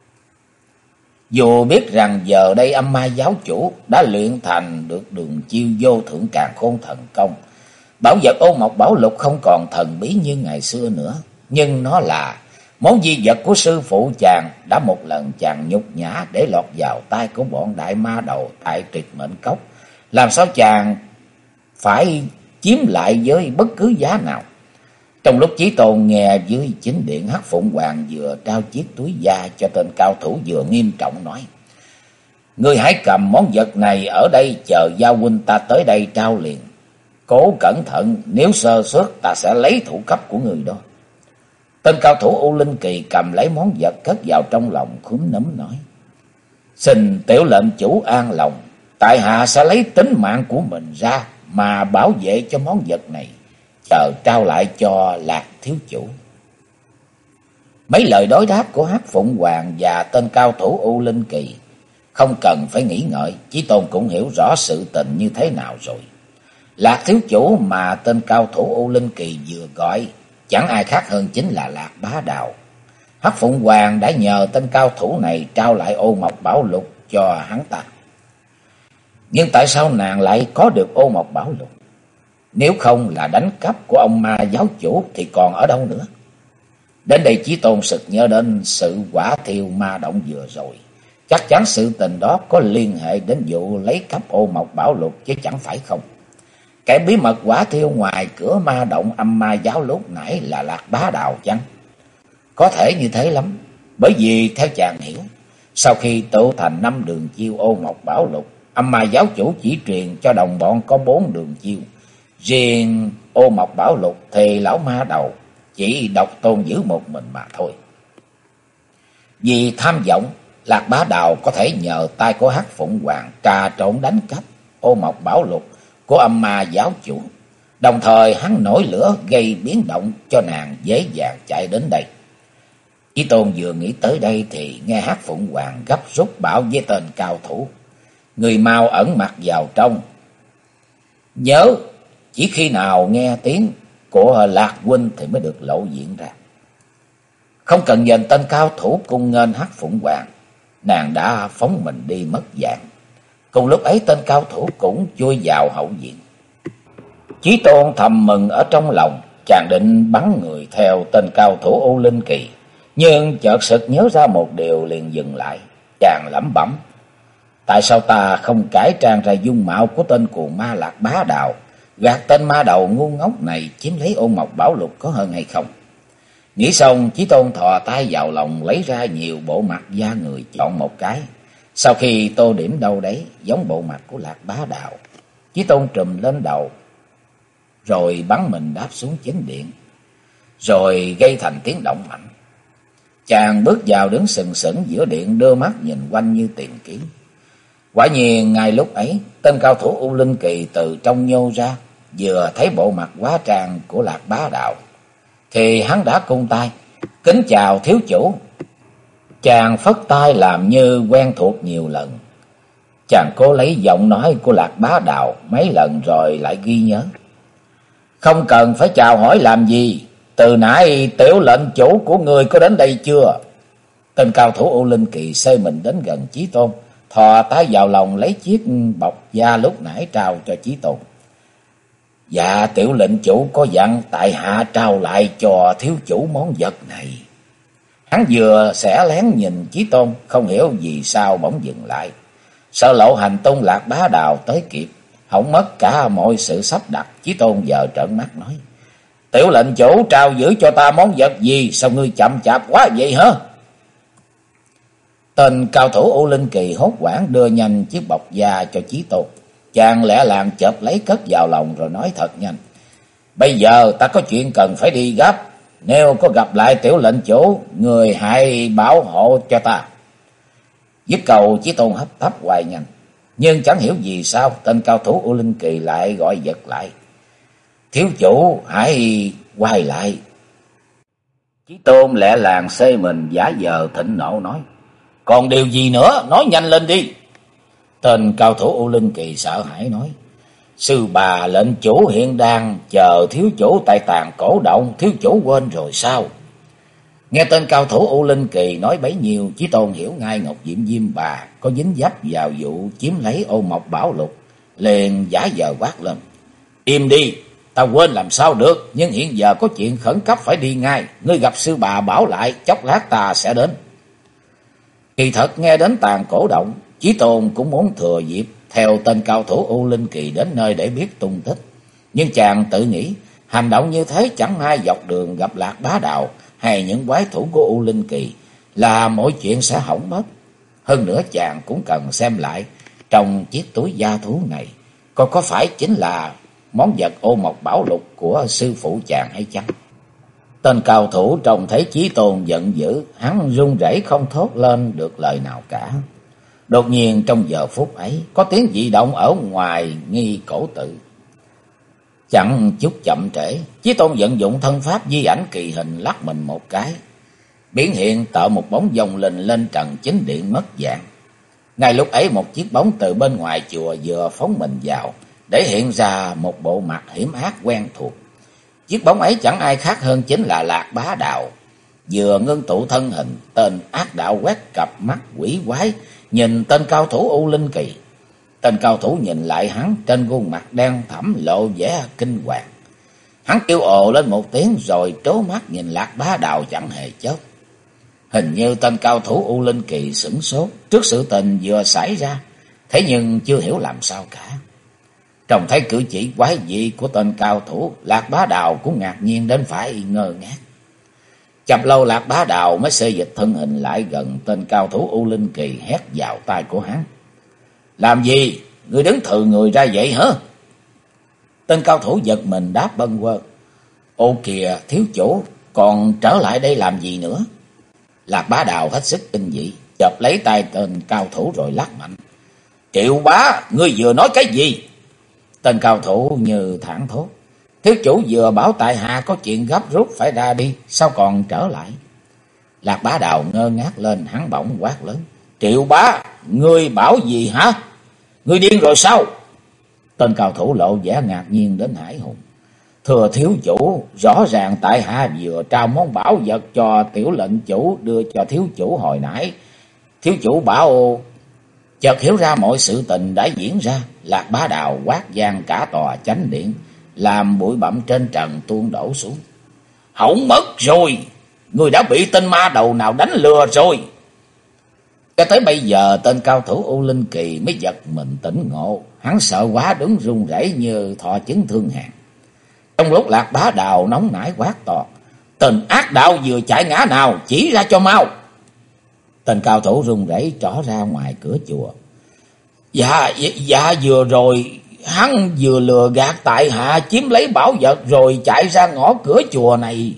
Dù biết rằng giờ đây âm ma giáo chủ đã luyện thành được đường chiêu vô thượng càn khôn thần công, bảo vật ô mộc bảo lục không còn thần bí như ngày xưa nữa, nhưng nó là món di vật của sư phụ chàng đã một lần chàng nhục nhã để lọt vào tay của bọn đại ma đầu tại Tuyệt Mệnh Cốc. Làm sao chàng phải chiếm lại với bất cứ giá nào? Trong lúc Chí Tôn nghe dưới chính điện, Hắc Phụng Hoàng vừa trao chiếc túi da cho tên cao thủ vừa nghiêm trọng nói: "Ngươi hãy cầm món vật này ở đây chờ gia huynh ta tới đây trao liền. Cố cẩn thận, nếu sơ suất ta sẽ lấy thủ cấp của người đó." Tên cao thủ U Linh Kỳ cầm lấy món vật cất vào trong lòng, khúm núm nói: "Xin tiểu lệnh chủ an lòng, tại hạ sẽ lấy tính mạng của mình ra mà bảo vệ cho món vật này, chờ trao lại cho Lạc thiếu chủ." Mấy lời đối đáp của Hắc Phụng Hoàng và tên cao thủ U Linh Kỳ không cần phải nghĩ ngợi, Chí Tôn cũng hiểu rõ sự tình như thế nào rồi. Lạc thiếu chủ mà tên cao thủ U Linh Kỳ vừa gọi chẳng ai khác hơn chính là Lạc Bá Đạo. Hắc Phụng Hoàng đã nhờ tên cao thủ này trao lại ô mộc bảo lục cho hắn ta. Nhưng tại sao nàng lại có được ô mộc bảo lục? Nếu không là đánh cắp của ông ma giáo chủ thì còn ở đâu nữa? Đến đây Chí Tôn sực nhớ đến sự quả thiêu ma động vừa rồi. Chắc chắn sự tình đó có liên hệ đến vụ lấy cắp ô mộc bảo lục chứ chẳng phải không. Kẻ bí mật quả thiêu ngoài cửa ma động âm ma giáo lúc nãy là Lạc Bá Đạo chăng? Có thể như thế lắm. Bởi vì theo chàng hiểu, sau khi tụ thành 5 đường chiêu ô mộc bảo lục, âm ma giáo chủ chỉ truyền cho đồng bọn có 4 đường chiêu. Riêng ô mộc bảo lục thì lão ma đầu chỉ độc tôn giữ một mình mà thôi. Vì tham vọng, Lạc Bá Đạo có thể nhờ tay của Hắc Phụng Hoàng trà trộn đánh cắp ô mộc bảo lục của âm ma giáo chủ. Đồng thời hắn nổi lửa gây biến động cho nàng dễ dàng chạy đến đây. Chí Tôn vừa nghĩ tới đây thì nghe Hắc Phụng Hoàng gấp rút bảo với tên cao thủ: "Người mau ẩn mặt vào trong. Nhớ chỉ khi nào nghe tiếng của Lạc huynh thì mới được lộ diện ra." Không cần nhìn tên cao thủ cung nghênh Hắc Phụng Hoàng, nàng đã phóng mình đi mất dạng. Cùng lúc ấy tên cao thủ cũng chui vào hậu viện. Chí Tôn thầm mừng ở trong lòng, chàng định bắn người theo tên cao thủ U Linh Kỳ, nhưng chợt sực nhớ ra một điều liền dừng lại. Chàng lẩm bẩm: "Tại sao ta không cải trang ra dung mạo của tên cuồng ma Lạc Bá Đạo, gạt tên ma đầu ngu ngốc này chiếm lấy ô mộc bảo lục có hơn hay không?" Nghĩ xong, Chí Tôn thò tay vào lòng lấy ra nhiều bộ mặt da người chọn một cái. Sau khi tô điểm đâu đấy giống bộ mặt của Lạc Bá Đạo, Chí Tôn trùm lên đầu, rồi bắn mình đáp xuống chính điện, rồi gây thành tiếng động mạnh. Chàng bước vào đứng sừng sững giữa điện, đưa mắt nhìn quanh như tìm kiếm. Quả nhiên ngay lúc ấy, tên cao thủ U Linh Kỳ từ trong nhô ra, vừa thấy bộ mặt hóa trang của Lạc Bá Đạo thì hắn đã cung tay: "Kính chào thiếu chủ." Chàng phất tay làm như quen thuộc nhiều lần. Chàng cố lấy giọng nói của Lạc Bá Đạo mấy lần rồi lại ghi nhớ: "Không cần phải chào hỏi làm gì, từ nãy tiểu lệnh chủ của người có đến đây chưa?" Tên cao thủ U Linh Kỳ xơi mình đến gần Chí Tôn, thò tay vào lòng lấy chiếc bọc da lúc nãy trao cho Chí Tôn. "Dạ, tiểu lệnh chủ có dặn tại hạ trao lại cho thiếu chủ món vật này." Hắn vừa xẻ lén nhìn Chí Tôn, không hiểu vì sao bỗng dừng lại, sợ lộ hành tung Lạc Bá Đạo tới kịp, hỏng mất cả mọi sự sắp đặt. Chí Tôn giờ trợn mắt nói: "Tiểu lệnh chủ trao giữ cho ta món vật gì, sao ngươi chậm chạp quá vậy hả?" Tên cao thủ U Linh Kỳ hốt hoảng đưa nhanh chiếc bọc da cho Chí Tôn. Chàng lẹ làng chộp lấy cất vào lòng rồi nói thật nhanh: "Bây giờ ta có chuyện cần phải đi gấp, nếu có gặp lại tiểu lệnh chủ, người hãy bảo hộ cho ta." Dứt câu, Chí Tôn hấp tấp hoài nhanh, nhưng chẳng hiểu vì sao tên cao thủ U Linh Kỳ lại gọi giật lại: "Thiếu chủ hãy quay lại." Chí Tôn lẹ làng xê mình giả vờ thịnh nộ nói: Còn điều gì nữa, nói nhanh lên đi. Tên cao thủ U Linh Kỳ sợ hãi nói. Sư bà lệnh chủ hiện đang chờ thiếu chủ tại tàn cổ động, thiếu chủ quên rồi sao? Nghe tên cao thủ U Linh Kỳ nói bấy nhiêu, Chí Tôn hiểu ngay Ngọc Diệm Diêm bà có dính dấp vào vụ chiếm lấy ô mộc bảo lục, liền giả vờ quát lên. Im đi, ta quên làm sao được, nhưng hiện giờ có chuyện khẩn cấp phải đi ngay. Ngươi gặp sư bà bảo lại, chốc lát ta sẽ đến. Kỳ thật nghe đến tàn cổ động, Chí Tôn cũng muốn thừa dịp theo tên cao thủ U Linh Kỳ đến nơi để biết tung tích. Nhưng chàng tự nghĩ, hành động như thế chẳng ai dọc đường gặp Lạc Bá Đạo hay những quái thủ của U Linh Kỳ là mọi chuyện sẽ hỏng mất. Hơn nữa chàng cũng cần xem lại trong chiếc túi da thú này coi có phải chính là món vật ô mộc bảo lục của sư phụ chàng hay chăng. Tên cao thủ trông thấy Chí Tôn giận dữ, hắn run rẩy không thốt lên được lời nào cả. Đột nhiên trong giờ phút ấy có tiếng dị động ở ngoài nghi cổ tự. Chẳng chút chậm trễ, Chí Tôn vận dụng thân pháp di ảnh kỳ hình lắc mình một cái, biến hiện tạo một bóng dòng lình lên trần chính điện mất dạng. Ngay lúc ấy một chiếc bóng từ bên ngoài chùa vừa phóng mình vào, để hiện ra một bộ mặt hiểm ác quen thuộc. Chiếc bóng ấy chẳng ai khác hơn chính là Lạc Bá Đạo. Vừa ngưng tụ thân hình, tên ác đạo quét cặp mắt quỷ quái nhìn tên cao thủ U Linh Kỳ. Tên cao thủ nhìn lại hắn, trên khuôn mặt đen thẫm lộ vẻ kinh hoàng. Hắn kêu ồ lên một tiếng rồi trố mắt nhìn Lạc Bá Đạo chẳng hề chớp. Hình như tên cao thủ U Linh Kỳ sửng sốt trước sự tình vừa xảy ra, thế nhưng chưa hiểu làm sao cả. Trông thấy cử chỉ quái dị của tên cao thủ, Lạc Bá Đạo cũng ngạc nhiên đến phải ngơ ngác. Chập lâu Lạc Bá Đạo mới xê dịch thân hình lại gần tên cao thủ U Linh Kỳ, hét vào tai của hắn. Làm gì? Ngươi đứng thừ người ra vậy hả? Tên cao thủ giật mình đáp bâng quơ. Ô kìa thiếu chủ, còn trở lại đây làm gì nữa? Lạc Bá Đạo hết sức kinh dị, chộp lấy tay tên cao thủ rồi lắc mạnh. Triệu bá, ngươi vừa nói cái gì? Tên cao thủ như thảng thốt. Thiếu chủ vừa bảo tại hạ có chuyện gấp rút phải ra đi, sao còn trở lại? Lạc Bá Đạo ngơ ngác lên, hắn bỗng quát lớn. Triệu bá, ngươi bảo gì hả? Ngươi điên rồi sao? Tên cao thủ lộ vẻ ngạc nhiên đến hãi hùng. Thưa thiếu chủ, rõ ràng tại hạ vừa trao món bảo vật cho tiểu lệnh chủ đưa cho thiếu chủ hồi nãy. Thiếu chủ bảo... Chợt hiểu ra mọi sự tình đã diễn ra, Lạc Bá Đạo quát vang cả tòa chánh điện, làm bụi bặm trên trần tuôn đổ xuống. Hỏng mất rồi, người đã bị tên ma đầu nào đánh lừa rồi. Cho tới bây giờ tên cao thủ U Linh Kỳ mới giật mình tỉnh ngộ, hắn sợ quá đứng run rẩy như thọ chứng thương hàn. Trong lúc Lạc Bá Đạo nóng nảy quát to, tên ác đạo vừa chạy ngã nào, chỉ ra cho mau. Tên cao thủ run rẩy trỏ ra ngoài cửa chùa. Dạ vừa rồi hắn vừa lừa gạt tại hạ chiếm lấy bảo vật rồi chạy ra ngõ cửa chùa này.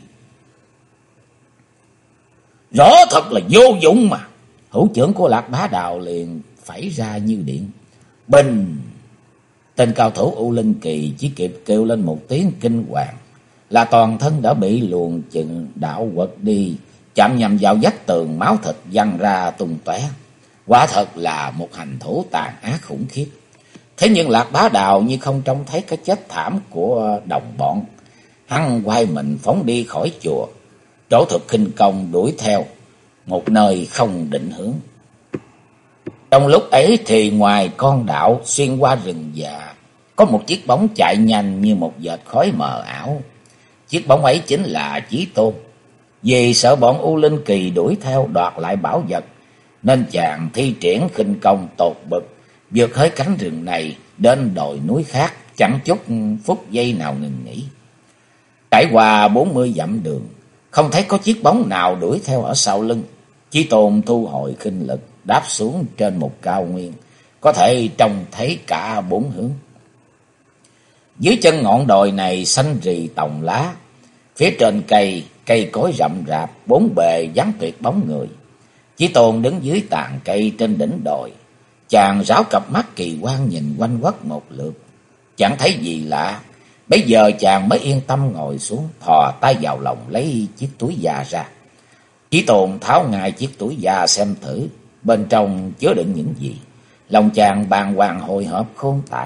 Rõ thật là vô dụng mà. Hữu trưởng của Lạc Bá Đạo liền phẩy ra như điện. Bình! Tên cao thủ U Linh Kỳ chỉ kịp kêu lên một tiếng kinh hoàng là toàn thân đã bị luồng chừng đạo quật đi, chạm nhầm vào vách tường, máu thịt văng ra tung tóe. Quả thật là một hành thủ tàn ác khủng khiếp. Thế nhưng Lạc Bá Đạo như không trông thấy cái chết thảm của đồng bọn. Hắn quay mình phóng đi khỏi chùa, chỗ thực khinh công đuổi theo một nơi không định hướng. Trong lúc ấy thì ngoài con đạo xuyên qua rừng già, có một chiếc bóng chạy nhanh như một vệt khói mờ ảo. Chiếc bóng ấy chính là Chí Tôn. Vì sợ bọn U Linh Kỳ đuổi theo đoạt lại bảo vật, nên chàng thi triển khinh công tột bực, vượt hết cánh rừng này đến đồi núi khác, chẳng chút phút giây nào ngừng nghỉ. Trải qua 40 dặm đường, không thấy có chiếc bóng nào đuổi theo ở sau lưng. Chí Tôn thu hồi khinh lực, đáp xuống trên một cao nguyên, có thể trông thấy cả bốn hướng. Dưới chân ngọn đồi này xanh rì tòng lá, phía trên cây cối rậm rạp, bốn bề vắng tuyệt bóng người. Chí Tôn đứng dưới tàn cây trên đỉnh đồi, chàng ráo cặp mắt kỳ quan nhìn quanh quất một lượt, chẳng thấy gì lạ. Bây giờ chàng mới yên tâm ngồi xuống, thò tay vào lòng lấy chiếc túi da ra. Chí Tôn tháo ngay chiếc túi da xem thử, bên trong chứa đựng những gì. Lòng chàng bàng hoàng hồi hộp khôn tả.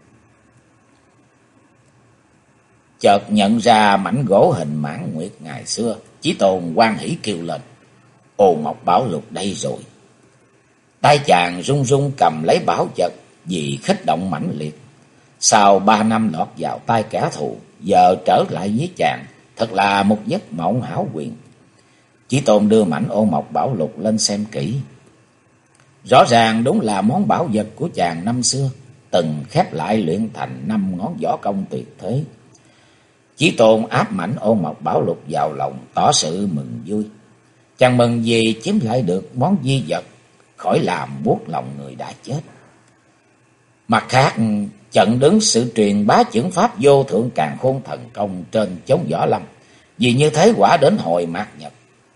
Chợt nhận ra mảnh gỗ hình mãn nguyệt ngày xưa, Chí Tôn hoan hỉ kêu lên: Ô Mộc Bảo Lục đây rồi! Tay chàng run run cầm lấy bảo vật vì kích động mãnh liệt. Sau 3 năm lọt vào tay kẻ thù, giờ trở lại với chàng, thật là một giấc mộng hão huyền. Chí Tôn đưa mảnh Ô Mộc Bảo Lục lên xem kỹ. Rõ ràng đúng là món bảo vật của chàng năm xưa, từng khép lại luyện thành 5 ngón võ công tuyệt thế. Chí Tôn áp mảnh Ô Mộc Bảo Lục vào lòng, tỏ sự mừng vui. Chàng mừng vì chiếm lại được món di vật, khỏi làm buốt lòng người đã chết. Mặt khác, chận đứng sự truyền bá chưởng pháp vô thượng càn khôn thần công trên chốn võ lâm, vì như thế quả đến hồi mạt nhật.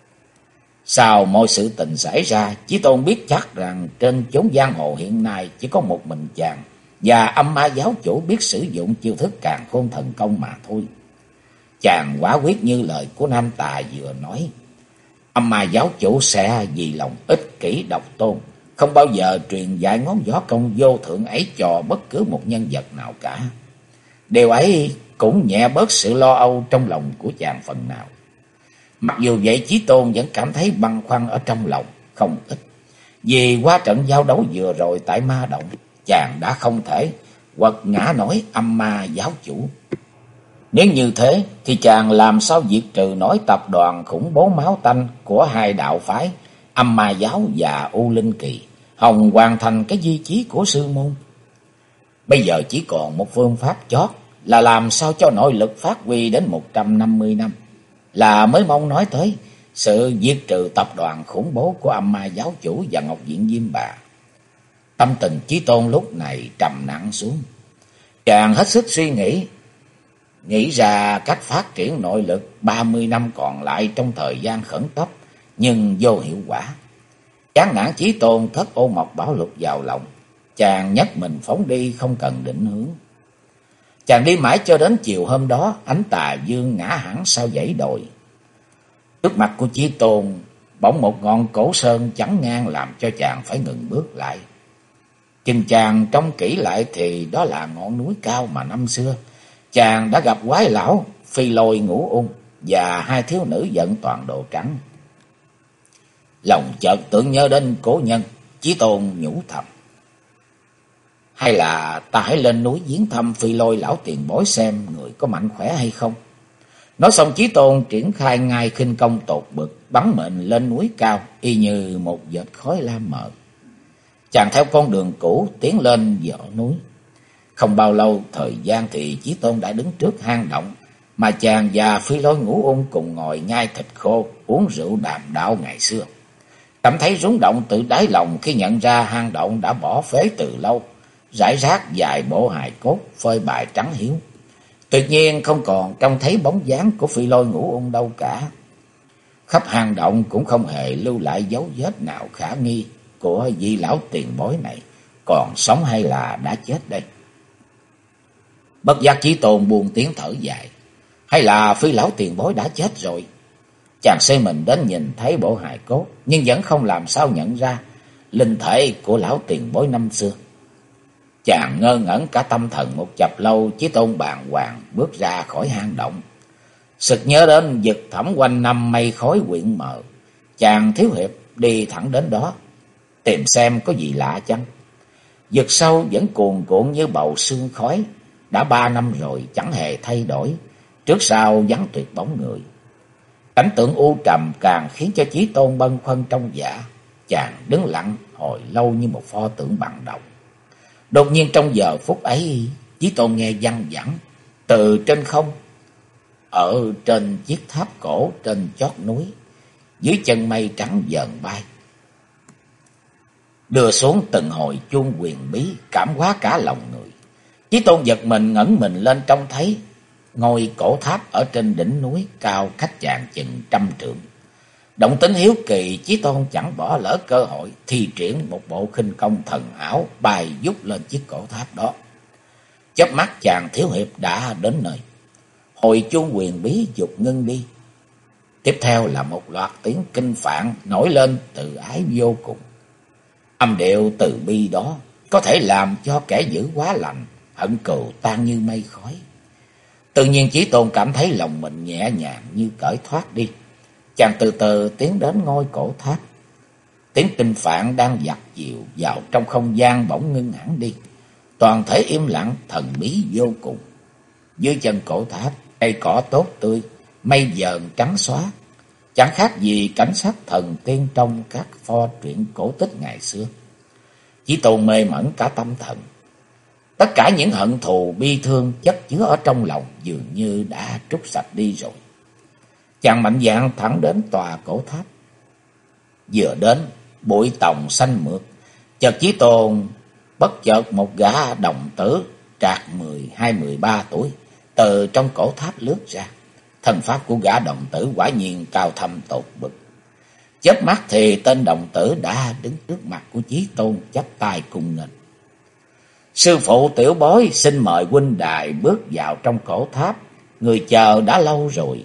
Sau mọi sự tình xảy ra, Chí Tôn biết chắc rằng trên chốn giang hồ hiện nay chỉ có một mình chàng và Âm Ma giáo chủ biết sử dụng chiêu thức càn khôn thần công mà thôi. Chàng quả quyết như lời của Nam Tà vừa nói. Âm Ma giáo chủ sẽ vì lòng ích kỷ độc tôn, không bao giờ truyền dạy ngón võ công vô thượng ấy cho bất cứ một nhân vật nào cả. Điều ấy cũng nhẹ bớt sự lo âu trong lòng của chàng phần nào. Mặc dù vậy, Chí Tôn vẫn cảm thấy băn khoăn ở trong lòng không ít. Vì qua trận giao đấu vừa rồi tại Ma Động, chàng đã không thể quật ngã nổi Âm Ma giáo chủ. Nếu như thế thì chàng làm sao diệt trừ nổi tập đoàn khủng bố máu tanh của hai đạo phái Âm Ma giáo và U Linh Kỳ, hòng hoàn thành cái di chí của sư môn. Bây giờ chỉ còn một phương pháp chót là làm sao cho nội lực phát huy đến 150 năm, là mới mong nói tới sự diệt trừ tập đoàn khủng bố của Âm Ma giáo chủ và Ngọc Diện Diêm Bà. Tâm tình Chí Tôn lúc này trầm nặng xuống. Chàng hết sức suy nghĩ ra cách phát triển nội lực 30 năm còn lại trong thời gian khẩn cấp, nhưng vô hiệu quả. Chán nản, Chí Tôn cất Ô Mộc Bảo Lục vào lòng, chàng nhấc mình phóng đi không cần định hướng. Chàng đi mãi cho đến chiều hôm đó, ánh tà dương ngã hẳn sau dãy đồi. Trước mặt của Chí Tôn bỗng một ngọn cổ sơn chắn ngang làm cho chàng phải ngừng bước lại. Chừng chàng trông kỹ lại thì đó là ngọn núi cao mà năm xưa chàng đã gặp quái lão Phi Lôi Ngũ Ung và hai thiếu nữ vận toàn đồ trắng. Lòng chợt tưởng nhớ đến cố nhân, Chí Tôn nhủ thầm: hay là ta hãy lên núi viếng thăm Phi Lôi lão tiền bối xem người có mạnh khỏe hay không. Nói xong, Chí Tôn triển khai ngay khinh công tột bực, bắn mệnh lên núi cao y như một vệt khói lam mờ. Chàng theo con đường cũ tiến lên vỏ núi. Không bao lâu thời gian thì Chí Tôn đã đứng trước hang động mà chàng và Phi Lôi Ngũ Ung cùng ngồi nhai thịt khô, uống rượu đàm đạo ngày xưa. Cảm thấy rung động từ đáy lòng khi nhận ra hang động đã bỏ phế từ lâu, rải rác vài bộ hài cốt phơi bày trắng hiếu. Tuyệt nhiên không còn trông thấy bóng dáng của Phi Lôi Ngũ Ung đâu cả. Khắp hang động cũng không hề lưu lại dấu vết nào khả nghi của vị lão tiền bối này còn sống hay là đã chết đây. Bất giác Chí Tôn buông tiếng thở dài. Hay là Phi lão tiền bối đã chết rồi? Chàng xoay mình đến nhìn thấy bộ hài cốt, nhưng vẫn không làm sao nhận ra linh thể của lão tiền bối năm xưa. Chàng ngơ ngẩn cả tâm thần một chập lâu, Chí Tôn bàng hoàng bước ra khỏi hang động. Sực nhớ đến vực thẳm quanh năm mây khói quyện mờ, chàng thiếu hiệp đi thẳng đến đó, tìm xem có gì lạ chăng. Vực sâu vẫn cuồn cuộn như bầu sương khói, đã 3 năm rồi chẳng hề thay đổi, trước sau vắng tuyệt bóng người. Cảnh tượng u trầm càng khiến cho Chí Tôn bâng khuâng trong dạ. Chàng đứng lặng hồi lâu như một pho tượng bằng đồng. Đột nhiên trong giờ phút ấy, Chí Tôn nghe văng vẳng từ trên không, ở trên chiếc tháp cổ trên chót núi, dưới chân mây trắng dần bay, đưa xuống từng hồi chuông huyền bí, cảm hóa cả lòng người. Chí Tôn giật mình ngẩng mình lên, trông thấy ngôi cổ tháp ở trên đỉnh núi cao cách chàng chừng 100 trượng. Động tính hiếu kỳ, Chí Tôn chẳng bỏ lỡ cơ hội, thi triển một bộ khinh công thần ảo bay vút lên chiếc cổ tháp đó. Chớp mắt chàng thiếu hiệp đã đến nơi. Hồi chuông huyền bí dục ngưng đi. Tiếp theo là một loạt tiếng kinh phạn nổi lên từ ái vô cùng. Âm điệu từ bi đó có thể làm cho kẻ dữ quá lành, hận cừu tan như mây khói. Tự nhiên Chí Tôn cảm thấy lòng mình nhẹ nhàng như cởi thoát đi. Chàng từ từ tiến đến ngôi cổ tháp. Tiếng kinh phạn đang dạt dịu vào trong không gian bỗng ngưng hẳn đi. Toàn thể im lặng thần bí vô cùng. Dưới chân cổ tháp, cây cỏ tốt tươi, mây dờn trắng xóa. Chẳng khác gì cảnh sắc thần tiên trong các pho truyện cổ tích ngày xưa. Chí Tôn mê mẩn cả tâm thần. Tất cả những hận thù bi thương chất chứa ở trong lòng dường như đã trút sạch đi rồi. Chàng mạnh dạn thẳng đến tòa cổ tháp. Vừa đến, bụi tòng xanh mượt, chợt Chí Tôn bất chợt một gã đồng tử trạc 12-13 tuổi từ trong cổ tháp lướt ra. Thân pháp của gã đồng tử quả nhiên cao thâm tột bực. Chớp mắt thì tên đồng tử đã đứng trước mặt của Chí Tôn chắp tay cung nghênh. Sư phụ tiểu bối xin mời huynh đài bước vào trong cổ tháp, người chờ đã lâu rồi.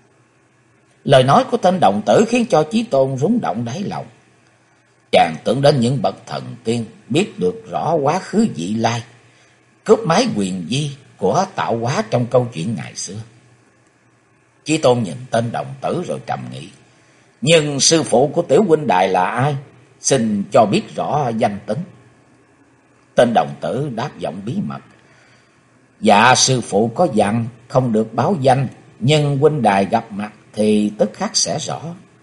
Lời nói của tên đồng tử khiến cho Chí Tôn rúng động đáy lòng. Chàng tưởng đến những bậc thần tiên biết được rõ quá khứ vị lai, cướp mái quyền di của tạo hóa trong câu chuyện ngày xưa. Chí Tôn nhìn tên đồng tử rồi trầm nghĩ. Nhưng sư phụ của tiểu huynh đài là ai? Xin cho biết rõ danh tính. Tên đồng tử đáp giọng bí mật. Dạ sư phụ có dặn không được báo danh, nhưng huynh đài gặp mặt thì tức khắc sẽ rõ.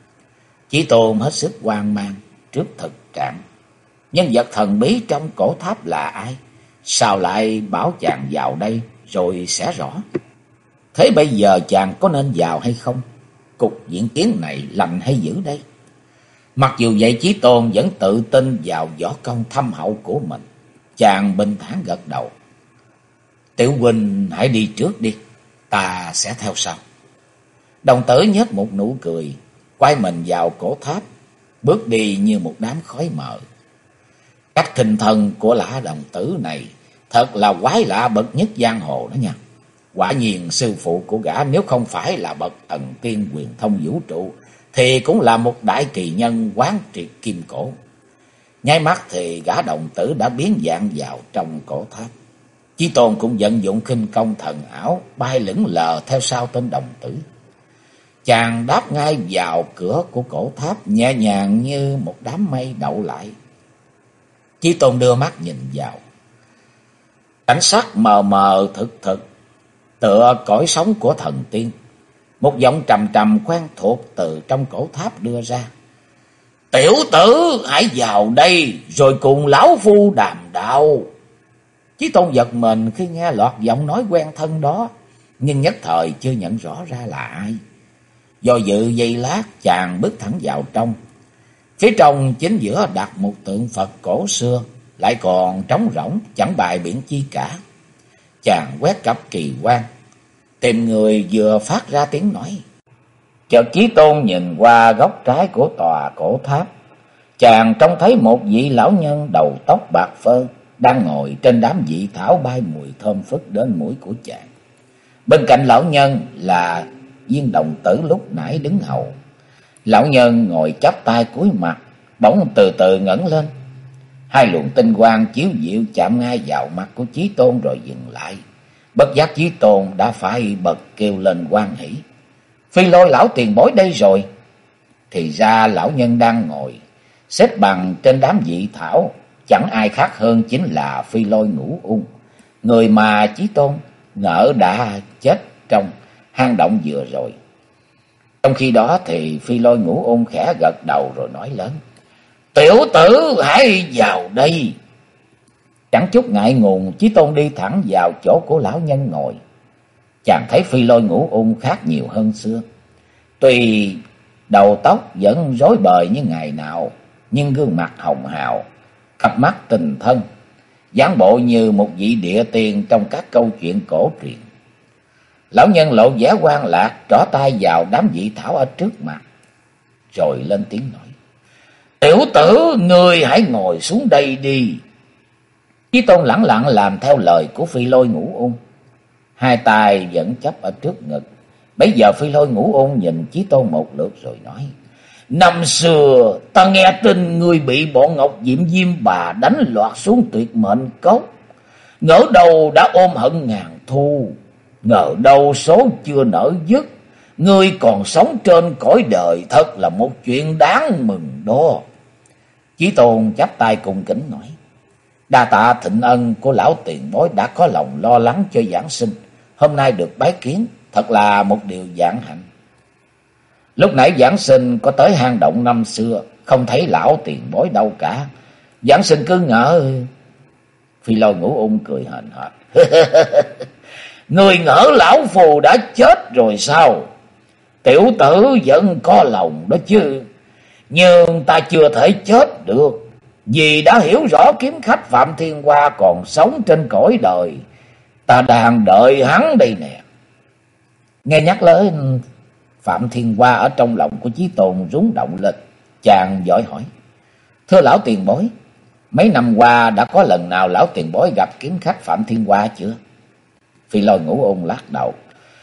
Chí Tôn hết sức hoang mang trước thực trạng. Nhân vật thần bí trong cổ tháp là ai? Sao lại bảo chàng vào đây rồi sẽ rõ? Thế bây giờ chàng có nên vào hay không? Cục diễn kiến này lành hay dữ đây? Mặc dù vậy Chí Tôn vẫn tự tin vào võ công thâm hậu của mình. Chàng bình thản gật đầu. Tiểu huynh hãy đi trước đi, ta sẽ theo sau. Đồng tử nhếch một nụ cười, quay mình vào cổ tháp, bước đi như một đám khói mờ. Cách thình thần của lã đồng tử này thật là quái lạ bậc nhất giang hồ đó nha. Quả nhiên sư phụ của gã nếu không phải là bậc thần tiên quyền thông vũ trụ thì cũng là một đại kỳ nhân quán triệt kim cổ. Nháy mắt thì gã đồng tử đã biến dạng vào trong cổ tháp. Chí Tôn cũng vận dụng khinh công thần ảo bay lững lờ theo sau tên đồng tử. Chàng đáp ngay vào cửa của cổ tháp nhẹ nhàng như một đám mây đậu lại. Chí Tôn đưa mắt nhìn vào. Cảnh sắc mờ mờ thực thực, tựa cõi sống của thần tiên. Một giọng trầm trầm quen thuộc từ trong cổ tháp đưa ra. Tiểu tử hãy vào đây rồi cùng lão phu đàm đạo. Chí Tôn giật mình khi nghe loạt giọng nói quen thân đó, nhưng nhất thời chưa nhận rõ ra là ai. Do dự giây lát chàng bước thẳng vào trong. Phía trong chính giữa đặt một tượng Phật cổ xưa, lại còn trống rỗng chẳng bày biện chi cả. Chàng quét cặp kỳ quan, tìm người vừa phát ra tiếng nói. Chợt Chí Tôn nhìn qua góc trái của tòa cổ tháp. Chàng trông thấy một vị lão nhân đầu tóc bạc phơ đang ngồi trên đám dị thảo bay mùi thơm phức đến mũi của chàng. Bên cạnh lão nhân là viên đồng tử lúc nãy đứng hầu. Lão nhân ngồi chắp tay cúi mặt, bỗng từ từ ngẩng lên. Hai luồng tinh quang chiếu diệu chạm ngay vào mặt của Chí Tôn rồi dừng lại. Bất giác Chí Tôn đã phải bật kêu lên hoan hỉ. Phi Lôi lão tiền bối đây rồi. Thì ra lão nhân đang ngồi xếp bằng trên đám dị thảo, chẳng ai khác hơn chính là Phi Lôi Ngũ Ung, người mà Chí Tôn ngỡ đã chết trong hang động vừa rồi. Trong khi đó thì Phi Lôi Ngũ Ung khẽ gật đầu rồi nói lớn. Tiểu tử hãy vào đây. Chẳng chút ngại ngùng, Chí Tôn đi thẳng vào chỗ của lão nhân ngồi. Chàng thấy Phi Lôi Ngũ Ung khác nhiều hơn xưa. Tuy đầu tóc vẫn rối bời như ngày nào, nhưng gương mặt hồng hào, cặp mắt tình thân, dáng bộ như một vị địa tiên trong các câu chuyện cổ truyền. Lão nhân lộ vẻ quan lạc, trỏ tay vào đám dị thảo ở trước mặt, rồi lên tiếng nói. Tiểu tử, ngươi hãy ngồi xuống đây đi. Chí Tôn lẳng lặng làm theo lời của Phi Lôi Ngũ Ung, hai tay vẫn chắp ở trước ngực. Bấy giờ Phi Lôi Ngũ Ung nhìn Chí Tôn một lượt rồi nói. Năm xưa ta nghe tin ngươi bị bọn Ngọc Diệm Diêm Bà đánh loạt xuống tuyệt mệnh cốc, ngỡ đâu đã ôm hận ngàn thu, ngờ đâu số chưa nở dứt, ngươi còn sống trên cõi đời, thật là một chuyện đáng mừng đó. Chí Tôn chắp tay cung kính nói: đa tạ thịnh ân của lão tiền bối đã có lòng lo lắng cho giảng sinh, hôm nay được bái kiến thật là một điều vạn hạnh. Lúc nãy giảng sinh có tới hang động năm xưa, không thấy lão tiền bối đâu cả. Giảng sinh cứ ngỡ. Phi Lôi Ngũ Ung cười hền hệt: người ngỡ lão phù đã chết rồi sao? Tiểu tử vẫn có lòng đó chứ. Nhưng ta chưa thể chết được, vì đã hiểu rõ kiếm khách Phạm Thiên Hoa còn sống trên cõi đời. Ta đang đợi hắn đây nè. Nghe nhắc đến Phạm Thiên Hoa, ở trong lòng của Chí Tôn rúng động lên. Chàng vội hỏi: thưa lão tiền bối, mấy năm qua đã có lần nào lão tiền bối gặp kiếm khách Phạm Thiên Hoa chưa? Phi Lôi Ngũ Ung lắc đầu: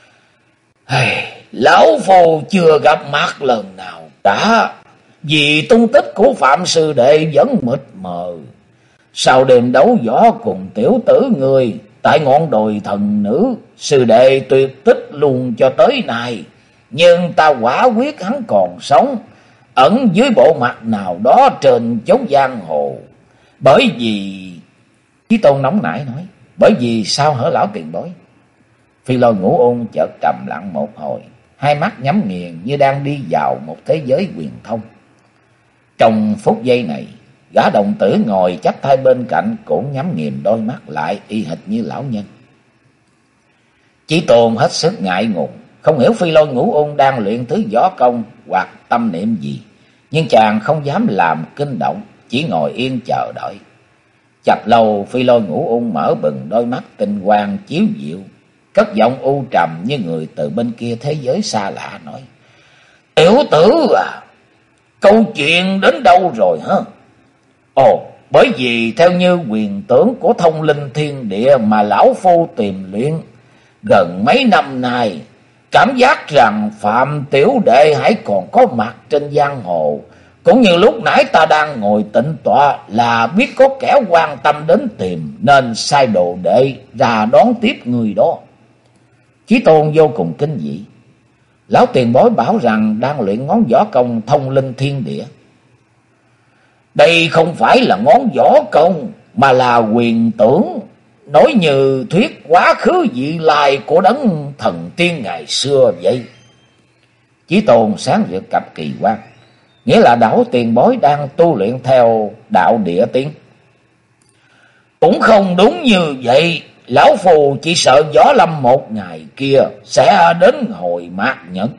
lão phù chưa gặp mặt lần nào cả, vì tung tích của Phạm sư đệ vẫn mịt mờ. Sau đêm đấu võ cùng tiểu tử người tại ngọn đồi thần nữ, sư đệ tuyệt tích luôn cho tới nay. Nhưng ta quả quyết hắn còn sống, ẩn dưới bộ mặt nào đó trên chốn giang hồ. Bởi vì... Chí Tôn nóng nảy nói: bởi vì sao hả lão tiền bối? Phi Lôi Ngũ Ung chợt trầm lặng một hồi, hai mắt nhắm nghiền như đang đi vào một thế giới huyền thông. Trong phút giây này, gã đồng tử ngồi chắp tay bên cạnh cũng nhắm nghiền đôi mắt lại y hệt như lão nhân. Chí Tôn hết sức ngại ngùng, không hiểu Phi Lôi Ngũ Ung đang luyện thứ võ công hoặc tâm niệm gì, nhưng chàng không dám làm kinh động, chỉ ngồi yên chờ đợi. Chập lâu, Phi Lôi Ngũ Ung mở bừng đôi mắt tinh quang chiếu diệu, cất giọng u trầm như người từ bên kia thế giới xa lạ nói: tiểu tử à, câu chuyện đến đâu rồi hả? Ồ, bởi vì theo như huyền tưởng của thông linh thiên địa mà lão phu tìm luyện gần mấy năm nay, cảm giác rằng Phạm tiểu đệ hãy còn có mặt trên giang hồ, cũng như lúc nãy ta đang ngồi tĩnh tọa là biết có kẻ quan tâm đến tìm, nên sai đồ đệ ra đón tiếp người đó. Chí Tôn vô cùng kinh dị: lão tiền bối bảo rằng đang luyện ngón võ công thông linh thiên địa. Đây không phải là ngón võ công, mà là huyền tưởng, nói như thuyết quá khứ vị lai của đấng thần tiên ngày xưa vậy. Chí Tôn sáng rực cặp kỳ quan, nghĩa là lão tiền bối đang tu luyện theo đạo địa tiên. Cũng không đúng như vậy, lão phù chỉ sợ võ lâm một ngày kia sẽ đến hồi mạt nhật.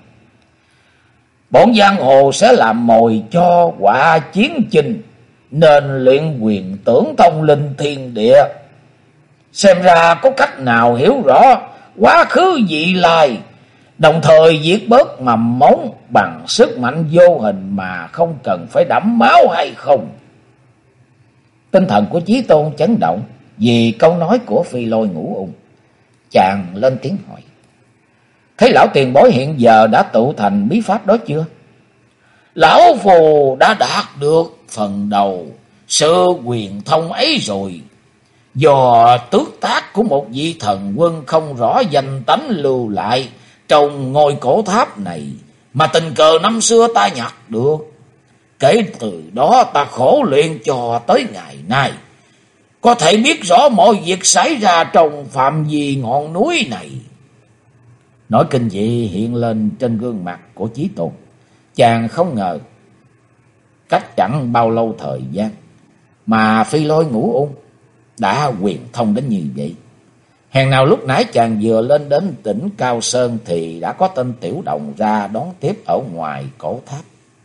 Bọn giang hồ sẽ làm mồi cho quả chiến chinh, nên luyện huyền tưởng thông linh thiên địa. Xem ra có cách nào hiểu rõ quá khứ vị lai, đồng thời diệt bớt mầm mống bằng sức mạnh vô hình mà không cần phải đẫm máu hay không? Tinh thần của Chí Tôn chấn động vì câu nói của Phi Lôi Ngũ Ung. Chàng lên tiếng hỏi: thế lão tiền bối hiện giờ đã tụ thành bí pháp đó chưa? Lão phù đã đạt được phần đầu sự huyền thông ấy rồi. Do tước tác của một vị thần quân không rõ danh tánh lưu lại trong ngôi cổ tháp này, mà tình cờ năm xưa ta nhặt được. Kể từ đó ta khổ luyện cho tới ngày nay, có thể biết rõ mọi việc xảy ra trong phạm vi ngọn núi này. Nỗi kinh dị hiện lên trên gương mặt của Chí Tôn. Chàng không ngờ cách chẳng bao lâu thời gian mà Phi Lôi Ngũ Ung đã huyền thông đến như vậy. Hèn nào lúc nãy chàng vừa lên đến tỉnh Cao Sơn thì đã có tên Tiểu Đồng ra đón tiếp ở ngoài cổ tháp.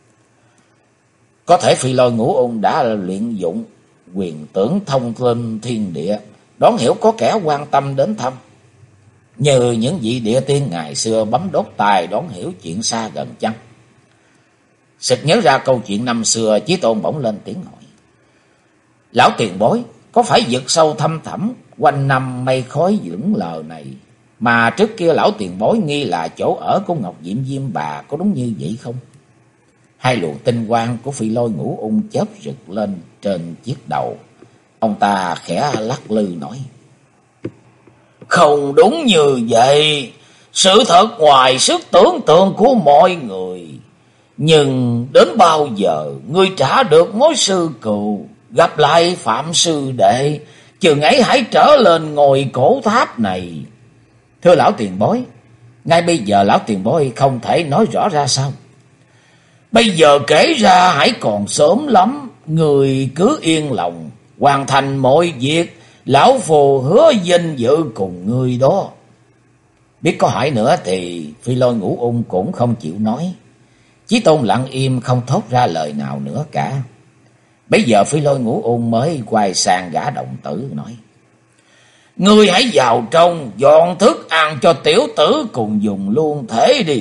Có thể Phi Lôi Ngũ Ung đã luyện dụng huyền tưởng thông linh thiên địa, đón hiểu có kẻ quan tâm đến thăm, như những vị địa tiên ngày xưa bấm đốt tài đón hiểu chuyện xa gần chăng. Sực nhớ ra câu chuyện năm xưa, Chí Tôn bỗng lên tiếng hỏi: lão tiền bối, có phải vực sâu thăm thẳm quanh năm mây khói lững lờ này mà trước kia lão tiền bối nghi là chỗ ở của Ngọc Diệm Diêm Bà, có đúng như vậy không? Hai luồng tinh quang của Phi Lôi Ngũ Ung chớp rực lên trên chiếc đầu. Ông ta khẽ lắc lư nói: Không đúng như vậy, sự thật ngoài sức tưởng tượng của mọi người. Nhưng đến bao giờ ngươi trả được mối sư cừu, gặp lại Phạm sư đệ, chừng ấy hãy trở lên ngôi cổ tháp này. Thưa lão tiền bối, ngay bây giờ lão tiền bối không thể nói rõ ra sao? Bây giờ kể ra hãy còn sớm lắm, người cứ yên lòng, hoàn thành mọi việc, lão phù hứa vinh dự cùng ngươi đó. Biết có hỏi nữa thì Phi Lôi Ngũ Ung cũng không chịu nói. Chí Tôn lặng im không thốt ra lời nào nữa cả. Bây giờ Phi Lôi Ngũ Ung mới quay sang gã đồng tử nói: Ngươi hãy vào trong dọn thức ăn cho tiểu tử cùng dùng luôn thế đi.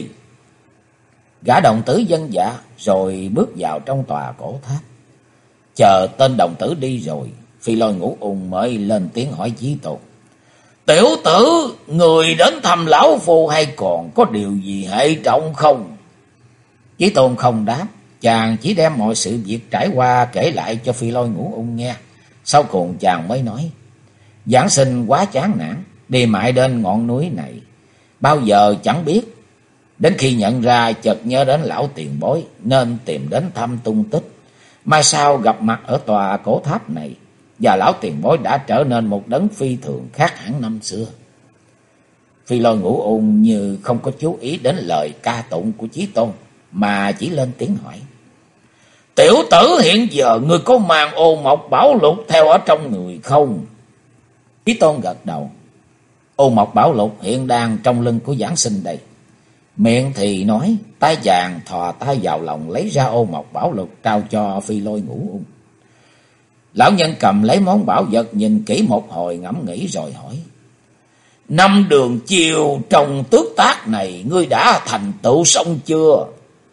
Gã đồng tử vâng dạ rồi bước vào trong tòa cổ tháp. Chờ tên đồng tử đi rồi, Phi Lôi Ngũ Ung mới lên tiếng hỏi Chí Tôn: Tiểu tử, người đến thăm lão phù hay còn có điều gì hệ trọng không? Chí Tôn không đáp, chàng chỉ đem mọi sự việc trải qua kể lại cho Phi Lôi Ngũ Ung nghe. Sau cùng chàng mới nói: Giảng sinh quá chán nản, đi mãi đến ngọn núi này, bao giờ chẳng biết. Đến khi nhận ra chợt nhớ đến lão tiền bối, nên tìm đến thăm tung tích. Mai sau gặp mặt ở tòa cổ tháp này, và lão tiền bối đã trở nên một đấng phi thường khác hẳn năm xưa. Phi Lôi Ngũ Ung như không có chú ý đến lời ca tụng của Chí Tôn, mà chỉ lên tiếng hỏi: Tiểu tử, hiện giờ ngươi có mang ô mộc bảo lục theo ở trong người không? Chí Tôn gật đầu: Ô mộc bảo lục hiện đang trong lưng của giảng sinh đây. Miệng thì nói, tay chàng thò tay vào lòng lấy ra ô mộc bảo lục trao cho Phi Lôi Ngũ Ung. Lão nhân cầm lấy món bảo vật nhìn kỹ một hồi ngẫm nghĩ rồi hỏi: Năm đường chiều trong tước tác này ngươi đã thành tựu xong chưa?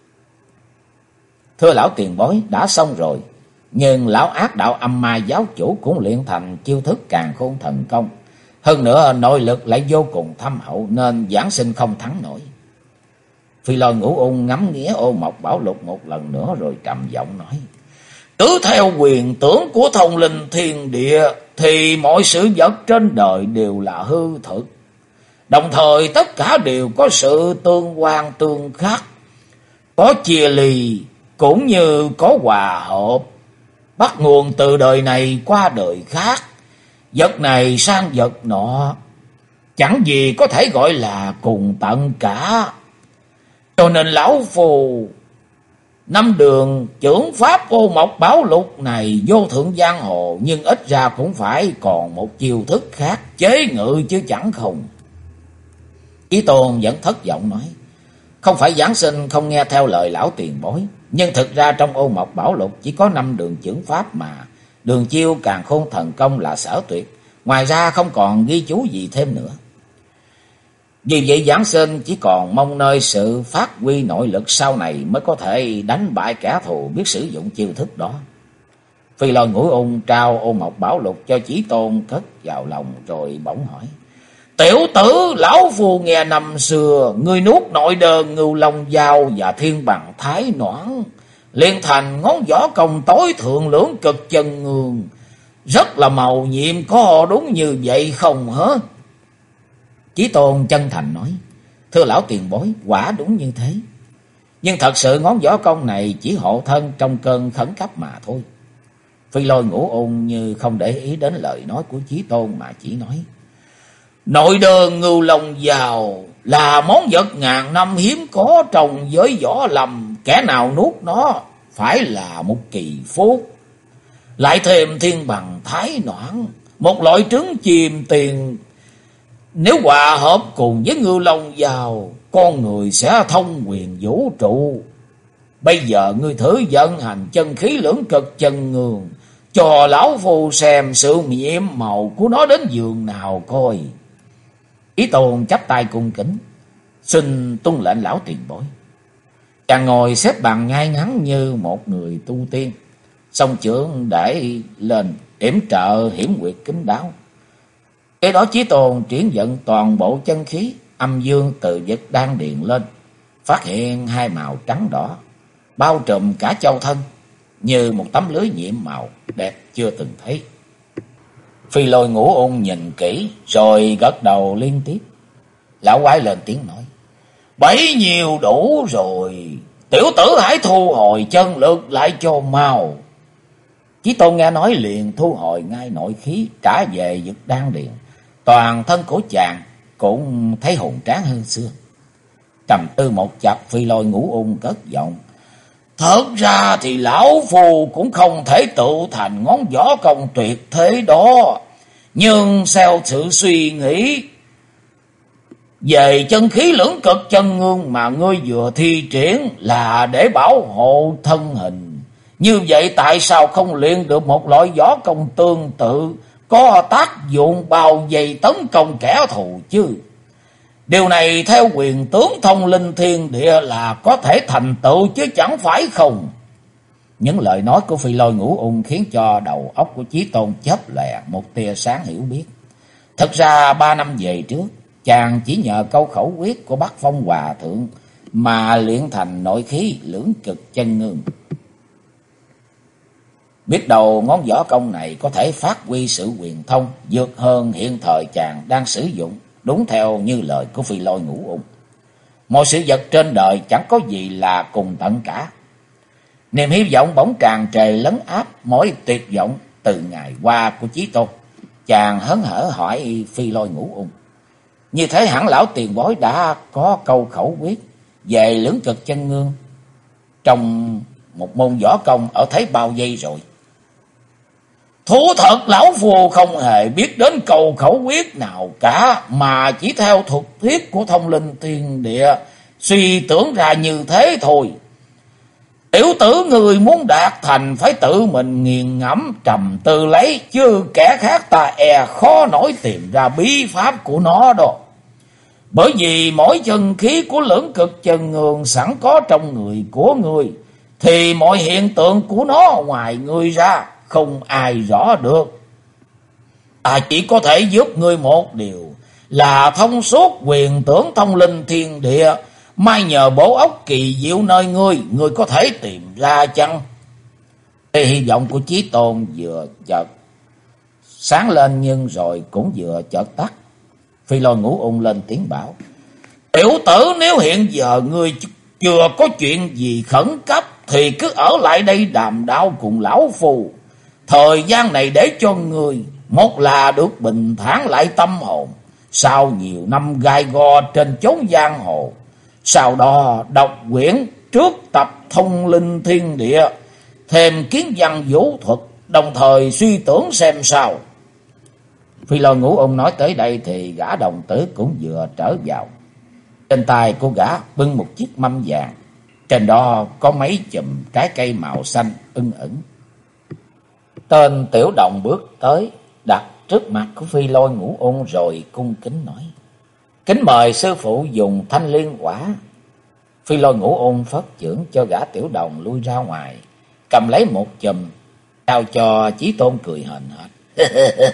Thưa lão tiền bối, đã xong rồi. Nhưng lão ác đạo âm ma giáo chủ cũng luyện thành chiêu thức càn khôn thần công. Hơn nữa nội lực lại vô cùng thâm hậu, nên giảng sinh không thắng nổi. Phi Lôi Ngũ Ung ngắm nghía ô mộc bảo lục một lần nữa rồi trầm giọng nói: Cứ theo quyền tưởng của thông linh thiên địa thì mọi sự vật trên đời đều là hư thực. Đồng thời tất cả đều có sự tương quan tương khắc, có chia ly cũng như có hòa hợp, bắt nguồn từ đời này qua đời khác, vật này sang vật nọ, chẳng gì có thể gọi là cùng tận cả. Cho nên lão phù năm đường chưởng pháp ô mộc bảo lục này vô thượng giang hồ, nhưng ít ra cũng phải còn một chiêu thức khác chế ngự chứ chẳng không. Chí Tôn vẫn thất vọng nói: Không phải giảng sinh không nghe theo lời lão tiền bối, nhưng thực ra trong ô mộc bảo lục chỉ có 5 đường chưởng pháp mà. Đường chiêu càn khôn thần công là sở tuyệt, ngoài ra không còn ghi chú gì thêm nữa. Vì vậy giảng sinh chỉ còn mong nơi sự phát huy nội lực sau này mới có thể đánh bại kẻ thù biết sử dụng chiêu thức đó. Phi Lôi Ngũ Ung trao ô mộc bảo lục cho Chí Tôn cất vào lòng rồi bỗng hỏi: Tiểu tử, lão phù nghe năm xưa ngươi nuốt nội đơn ngưu long dao và thiên bằng thái noãn, liền thành ngón võ công tối thượng lưỡng cực chân ngương, rất là màu nhiệm, có đúng như vậy không hả? Chí Tôn chân thành nói: Thưa lão tiền bối, quả đúng như thế. Nhưng thật sự ngón võ công này chỉ hộ thân trong cơn khẩn cấp mà thôi. Phi Lôi Ngũ Ung như không để ý đến lời nói của Chí Tôn mà chỉ nói: Nội đơn ngưu long dao là món vật ngàn năm hiếm có trong giới võ lâm, kẻ nào nuốt nó phải là một kỳ phúc. Lại thêm thiên bằng thái noãn, một loại trứng chim tiền, nếu hòa hợp cùng với ngưu long dao, con người sẽ thông quyền vũ trụ. Bây giờ ngươi thử vận hành chân khí lưỡng cực chân ngương, cho lão phù xem sự nhiệm màu của nó đến giường nào coi. Chí Tôn chắp tay cung kính: Xin tuân lệnh lão tiền bối. Chàng ngồi xếp bằng ngay ngắn như một người tu tiên, song chưởng để lên yểm trợ hiểm nguyệt kín đáo. Cái đó Chí Tôn triển vận toàn bộ chân khí âm dương từ vật đan điền lên, phát hiện hai màu trắng đỏ, bao trùm cả châu thân, như một tấm lưới nhiệm màu đẹp chưa từng thấy. Phi Lôi Ngũ Ung nhìn kỹ rồi gật đầu liên tiếp. Lão quái lên tiếng nói: bấy nhiêu đủ rồi, tiểu tử hãy thu hồi chân lực lại cho mau. Chí Tôn nghe nói liền thu hồi ngay nội khí, trả về vực đan điền. Toàn thân của chàng cũng thấy hùng tráng hơn xưa. Trầm tư một chập, Phi Lôi Ngũ Ung cất giọng: thật ra thì lão phu cũng không thể tự thành ngón võ công tuyệt thế đó. Nhưng theo sự suy nghĩ về chân khí lưỡng cực chân ngương mà ngươi vừa thi triển là để bảo hộ thân hình, như vậy tại sao không luyện được một loại võ công tương tự, có tác dụng bao vây tấn công kẻ thù chứ? Điều này theo quyền tướng thông linh thiên địa là có thể thành tựu chứ chẳng phải không? Những lời nói của Phi Lôi Ngũ Ung khiến cho đầu óc của Chí Tôn chớp lòe một tia sáng hiểu biết. Thật ra 3 năm về trước, chàng chỉ nhờ câu khẩu quyết của Bắc Phong Hòa Thượng mà luyện thành nội khí lưỡng cực chân ngương. Biết đâu ngón võ công này có thể phát huy sự huyền thông vượt hơn hiện thời chàng đang sử dụng, đúng theo như lời của Phi Lôi Ngũ Ung. Mọi sự vật trên đời chẳng có gì là cùng tận cả. Niềm hy vọng bỗng tràn trề lấn áp mỗi tuyệt vọng từ ngày qua của Chí Tôn. Chàng hớn hở hỏi Phi Lôi Ngũ Ung: như thế hẳn lão tiền bối đã có câu khẩu quyết về lưỡng cực chân ngương trong một môn võ công ở thế bao giây rồi? Thú thật lão phu không hề biết đến câu khẩu quyết nào cả, mà chỉ theo thuật thuyết của thông linh thiên địa suy tưởng ra như thế thôi. Tiểu tử người muốn đạt thành phải tự mình nghiền ngẫm trầm tư lấy, chứ kẻ khác ta khó nổi tìm ra bí pháp của nó đó. Bởi vì mỗi chân khí của lưỡng cực chân ngương sẵn có trong người của người, thì mọi hiện tượng của nó ngoài người ra không ai rõ được. Ta chỉ có thể giúp ngươi một điều là thông suốt quyền tưởng thông linh thiên địa, mai nhờ bổ óc kỳ diệu nơi ngươi có thể tìm ra chăng? Thì hy vọng của Chí Tôn vừa chợt sáng lên nhưng rồi cũng vừa chợt tắt. Phi Lôi Ngũ Ung lên tiếng bảo: tiểu tử, nếu hiện giờ ngươi chưa có chuyện gì khẩn cấp thì cứ ở lại đây đàm đạo cùng lão phù. Thời gian này để cho ngươi, một là được bình thản lại tâm hồn sau nhiều năm gai go trên chốn giang hồ, sau đó đọc quyển trước tập thông linh thiên địa, thêm kiến văn vũ thuật, đồng thời suy tưởng xem sao. Phi Lôi Ngũ Ung nói tới đây thì gã đồng tử cũng vừa trở vào. Trên tay của gã bưng một chiếc mâm vàng, trên đó có mấy chùm trái cây màu xanh ưng ửng. Tên Tiểu Đồng bước tới, đặt trước mặt của Phi Lôi Ngũ Ung rồi cung kính nói: kính mời sư phụ dùng thanh liên quả. Phi Lôi Ngũ Ung phất chưởng cho gã Tiểu Đồng lui ra ngoài, cầm lấy một chùm trao cho Chí Tôn cười hờn hển: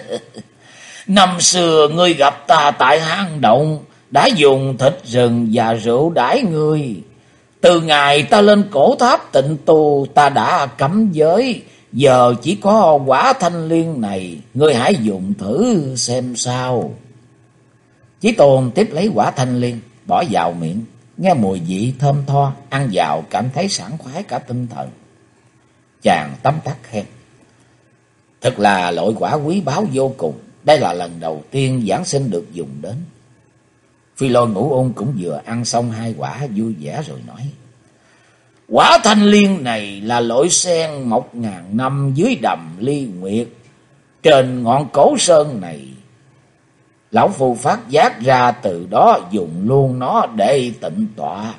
năm xưa ngươi gặp ta tại hang động, đã dùng thịt rừng và rượu đãi ngươi. Từ ngày ta lên cổ tháp tịnh tu, ta đã cấm giới, giờ chỉ có quả thanh liên này, ngươi hãy dùng thử xem sao. Chí Tôn tiếp lấy quả thanh liên, bỏ vào miệng, nghe mùi vị thơm tho, ăn vào cảm thấy sảng khoái cả tinh thần. Chàng tấm tắc khen: thật là loại quả quý báu vô cùng, đây là lần đầu tiên giảng sinh được dùng đến. Phi Lôi Ngũ Ung cũng vừa ăn xong 2 quả vui vẻ rồi nói: quả thanh liên này là loại sen mọc ngàn năm dưới đầm ly nguyệt. Trên ngọn cổ sơn này, lão phu phát giác ra, từ đó dùng luôn nó để tịnh tọa.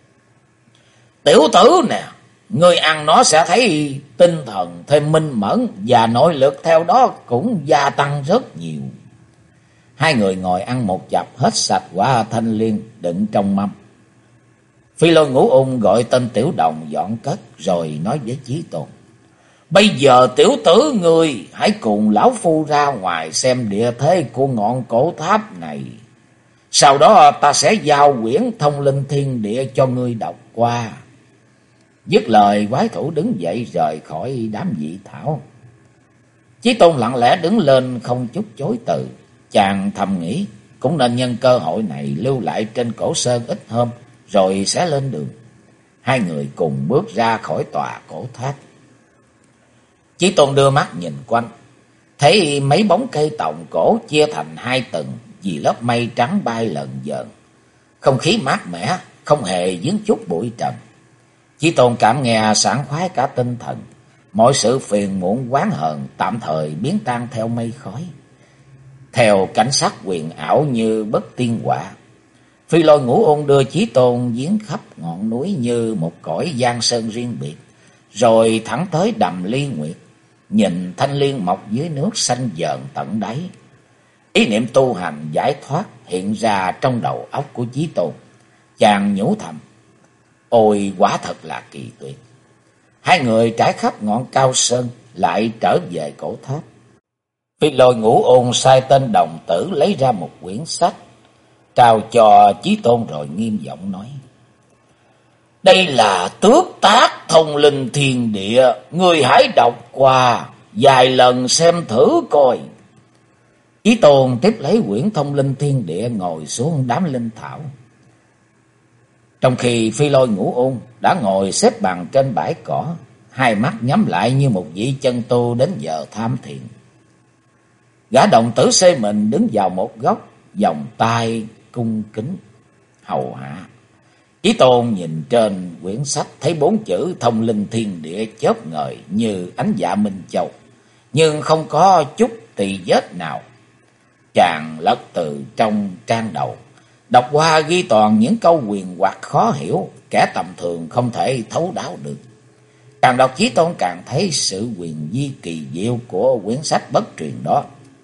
Tiểu tử nè, ngươi ăn nó sẽ thấy tinh thần thêm minh mẫn, và nội lực theo đó cũng gia tăng rất nhiều. Hai người ngồi ăn một chập hết sạch quả thanh liên đựng trong mâm. Phi Lôi Ngũ Ung gọi tên Tiểu Đồng dọn cất rồi nói với Chí Tôn: bây giờ tiểu tử ngươi hãy cùng lão phu ra ngoài xem địa thế của ngọn cổ tháp này. Sau đó ta sẽ giao quyển thông linh thiên địa cho ngươi đọc qua. Dứt lời, quái thủ đứng dậy rời khỏi đám dị thảo. Chí Tôn lặng lẽ đứng lên không chút chối từ. Chàng thầm nghĩ cũng nên nhân cơ hội này lưu lại trên cổ sơn ít hôm rồi sẽ lên đường. Hai người cùng bước ra khỏi tòa cổ tháp. Chí Tôn đưa mắt nhìn quanh, thấy mấy bóng cây tòng cổ chia thành hai tầng vì lớp mây trắng bay lợn vợn. Không khí mát mẻ, không hề vướng chút bụi trần. Chí Tôn cảm nghe sảng khoái cả tinh thần. Mọi sự phiền muộn oán hờn tạm thời biến tan theo mây khói, theo cảnh sắc huyền ảo như bất tiên họa. Phi Lôi Ngũ Ôn đưa Chí Tôn viếng khắp ngọn núi như một cõi giang sơn riêng biệt, rồi thẳng tới đầm Ly Nguyệt, nhìn thanh liên mọc dưới nước xanh dờn tận đáy. Ý niệm tu hành giải thoát hiện ra trong đầu óc của Chí Tôn. Chàng nhủ thầm, ôi quả thật là kỳ tuyệt. Hai người trải khắp ngọn cao sơn, lại trở về cổ tháp. Phi Lôi Ngũ Ôn sai tên đồng tử lấy ra một quyển sách, trao cho Chí Tôn rồi nghiêm giọng nói, đây là Tước Tác Thông Linh Thiên Địa, ngươi hãy đọc qua vài lần xem thử coi. Chí Tôn tiếp lấy quyển Thông Linh Thiên Địa, ngồi xuống đám linh thảo. Trong khi Phi Lôi Ngũ Ôn đã ngồi xếp bằng trên bãi cỏ, hai mắt nhắm lại như một vị chân tu đến giờ tham thiền. Gã đồng tử xê mình đứng vào một góc, vòng tay cung kính hầu hạ. Chí Tôn nhìn trên quyển sách thấy 4 chữ Thông Linh Thiên Địa chớp ngời như ánh dạ minh châu, nhưng không có chút tì vết nào. Chàng lật từ trong trang đầu, đọc qua ghi toàn những câu huyền hoặc khó hiểu, kẻ tầm thường không thể thấu đáo được. Càng đọc, Chí Tôn càng thấy sự huyền vi kỳ diệu của quyển sách bất truyền đó.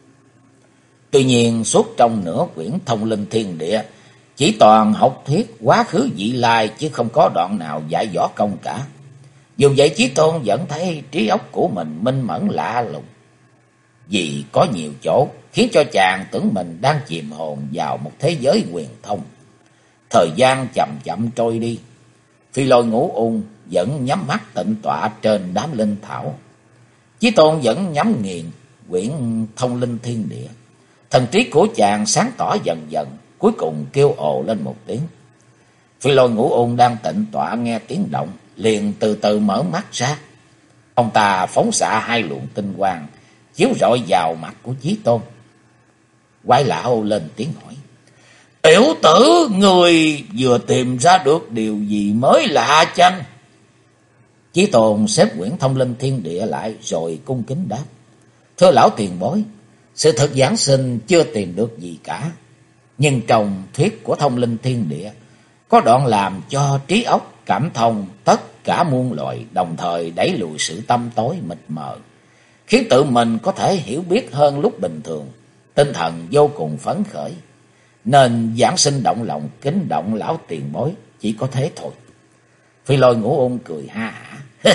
Tuy nhiên suốt trong nửa quyển Thông Linh Thiên Địa chỉ toàn học thuyết quá khứ vị lai, chứ không có đoạn nào dạy võ công cả. Dù vậy Chí Tôn vẫn thấy trí óc của mình minh mẫn lạ lùng, vì có nhiều chỗ khiến cho chàng tưởng mình đang chìm hồn vào một thế giới huyền thông. Thời gian chậm chậm trôi đi. Phi Lôi Ngũ Ôn vẫn nhắm mắt tịnh tọa trên đám linh thảo. Chí Tôn vẫn nhắm nghiền quyển Thông Linh Thiên Địa. Thần trí của chàng sáng tỏ dần dần, cuối cùng kêu ồ lên một tiếng. Phi Lôi Ngũ Ôn đang tịnh tọa nghe tiếng động, liền từ từ mở mắt ra. Ông ta phóng xạ hai luồng tinh quang chiếu rọi vào mặt của Chí Tôn. Quái lão lên tiếng hỏi, tiểu tử, người vừa tìm ra được điều gì mới lạ chăng? Chí Tôn xếp quyển Thông Linh Thiên Địa lại rồi cung kính đáp, thưa lão tiền bối, sự thật giảng sinh chưa tìm được gì cả. Nhưng trong thuyết của Thông Linh Thiên Địa có đoạn làm cho trí óc cảm thông tất cả muôn loài, đồng thời đẩy lùi sự tâm tối mịt mờ, khiến tự mình có thể hiểu biết hơn lúc bình thường, tinh thần vô cùng phấn khởi. Nên giảng sinh động lòng kính động lão tiền bối, chỉ có thế thôi. Phi Lôi Ngũ Ôn cười ha hả.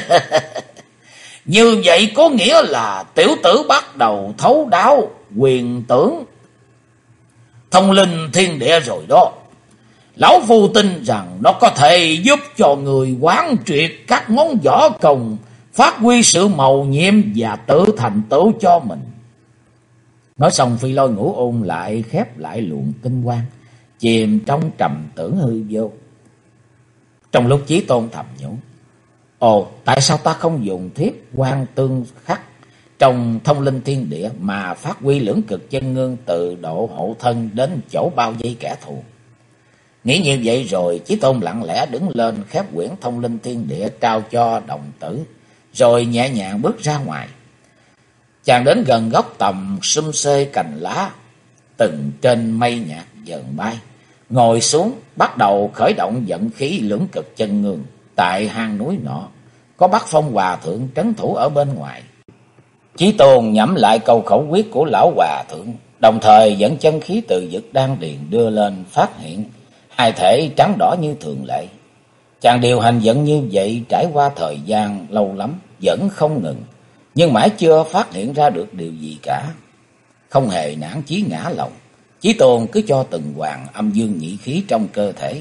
Như vậy có nghĩa là tiểu tử bắt đầu thấu đáo quyền tưởng Thông Linh Thiên Địa rồi đó. Lão phu tin rằng nó có thể giúp cho người quán triệt các món võ công, phát huy sự mầu nhiệm và tự thành tựu cho mình. Nói xong Phi Lôi Ngũ Ôn lại khép lại luồng tinh quang, chìm trong trầm tưởng hư vô. Trong lúc Chí Tôn thầm nhủ, ồ, tại sao ta không dùng thiết quan tương khắc trong Thông Linh Thiên Địa mà phát huy lưỡng cực chân ngương từ độ hộ thân đến chỗ bao vây kẻ thù? Nghĩ như vậy rồi Chí Tôn lặng lẽ đứng lên, khép quyển Thông Linh Thiên Địa trao cho đồng tử, rồi nhẹ nhàng bước ra ngoài. Chàng đến gần gốc tầm sum xê cành lá từng trên mây nhạt dần bay, ngồi xuống bắt đầu khởi động vận khí lưỡng cực chân ngương. Tại hang núi nọ có Bắc Phong Hòa Thượng trấn thủ ở bên ngoài. Chí Tôn nhẩm lại câu khẩu quyết của lão Hòa Thượng, đồng thời dẫn chân khí từ Dực Đan Điền đưa lên, phát hiện hai thể trắng đỏ như thường lệ. Chàng điều hành dẫn như vậy trải qua thời gian lâu lắm vẫn không ngừng, nhưng mãi chưa phát hiện ra được điều gì cả. Không hề nản chí ngã lòng, Chí Tôn cứ cho từng hoàng âm dương nhị khí trong cơ thể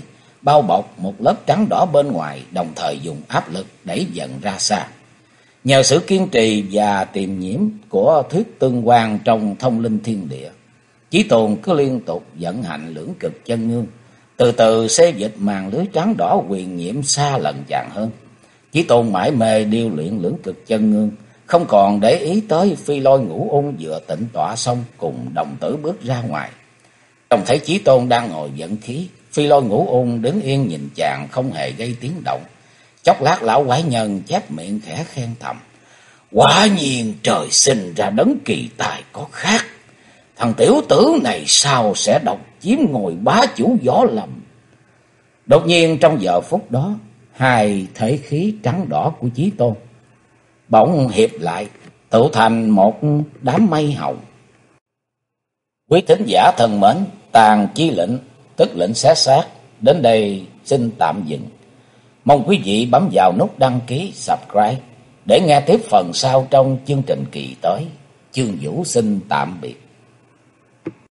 bao bọc một lớp trắng đỏ bên ngoài, đồng thời dùng áp lực đẩy dần ra xa. Nhờ sự kiên trì và tiềm nhiễm của thuyết tương quan trong thông linh thiên địa, Chí Tôn cứ liên tục vận hành lưỡng cực chân ngương, từ từ xê dịch màn lưới trắng đỏ huyền nhiễm xa lần chạng hơn. Chí Tôn mải mê điêu luyện lưỡng cực chân ngương, không còn để ý tới Phi Lôi Ngũ Ung vừa tịnh tọa xong cùng đồng tử bước ra ngoài. Trông thấy Chí Tôn đang ngồi vận khí, Phi Lôi Ngũ Ung đứng yên nhìn chàng không hề gây tiếng động. Chốc lát lão quái nhân chép miệng khẽ khen thầm: quả nhiên trời sinh ra đấng kỳ tài có khác. Thằng tiểu tử này sao sẽ độc chiếm ngôi bá chủ Võ Lâm. Đột nhiên trong giờ phút đó, hai thể khí trắng đỏ của Chí Tôn bỗng hiệp lại, tụ thành một đám mây hồng. Quý thính giả thân mến, Tàn Chi Lệnh tức lệnh xé xác đến đây xin tạm dừng. Mong quý vị bấm vào nút đăng ký, subscribe để nghe tiếp phần sau trong chương trình kỳ tới. Chương Vũ xin tạm biệt.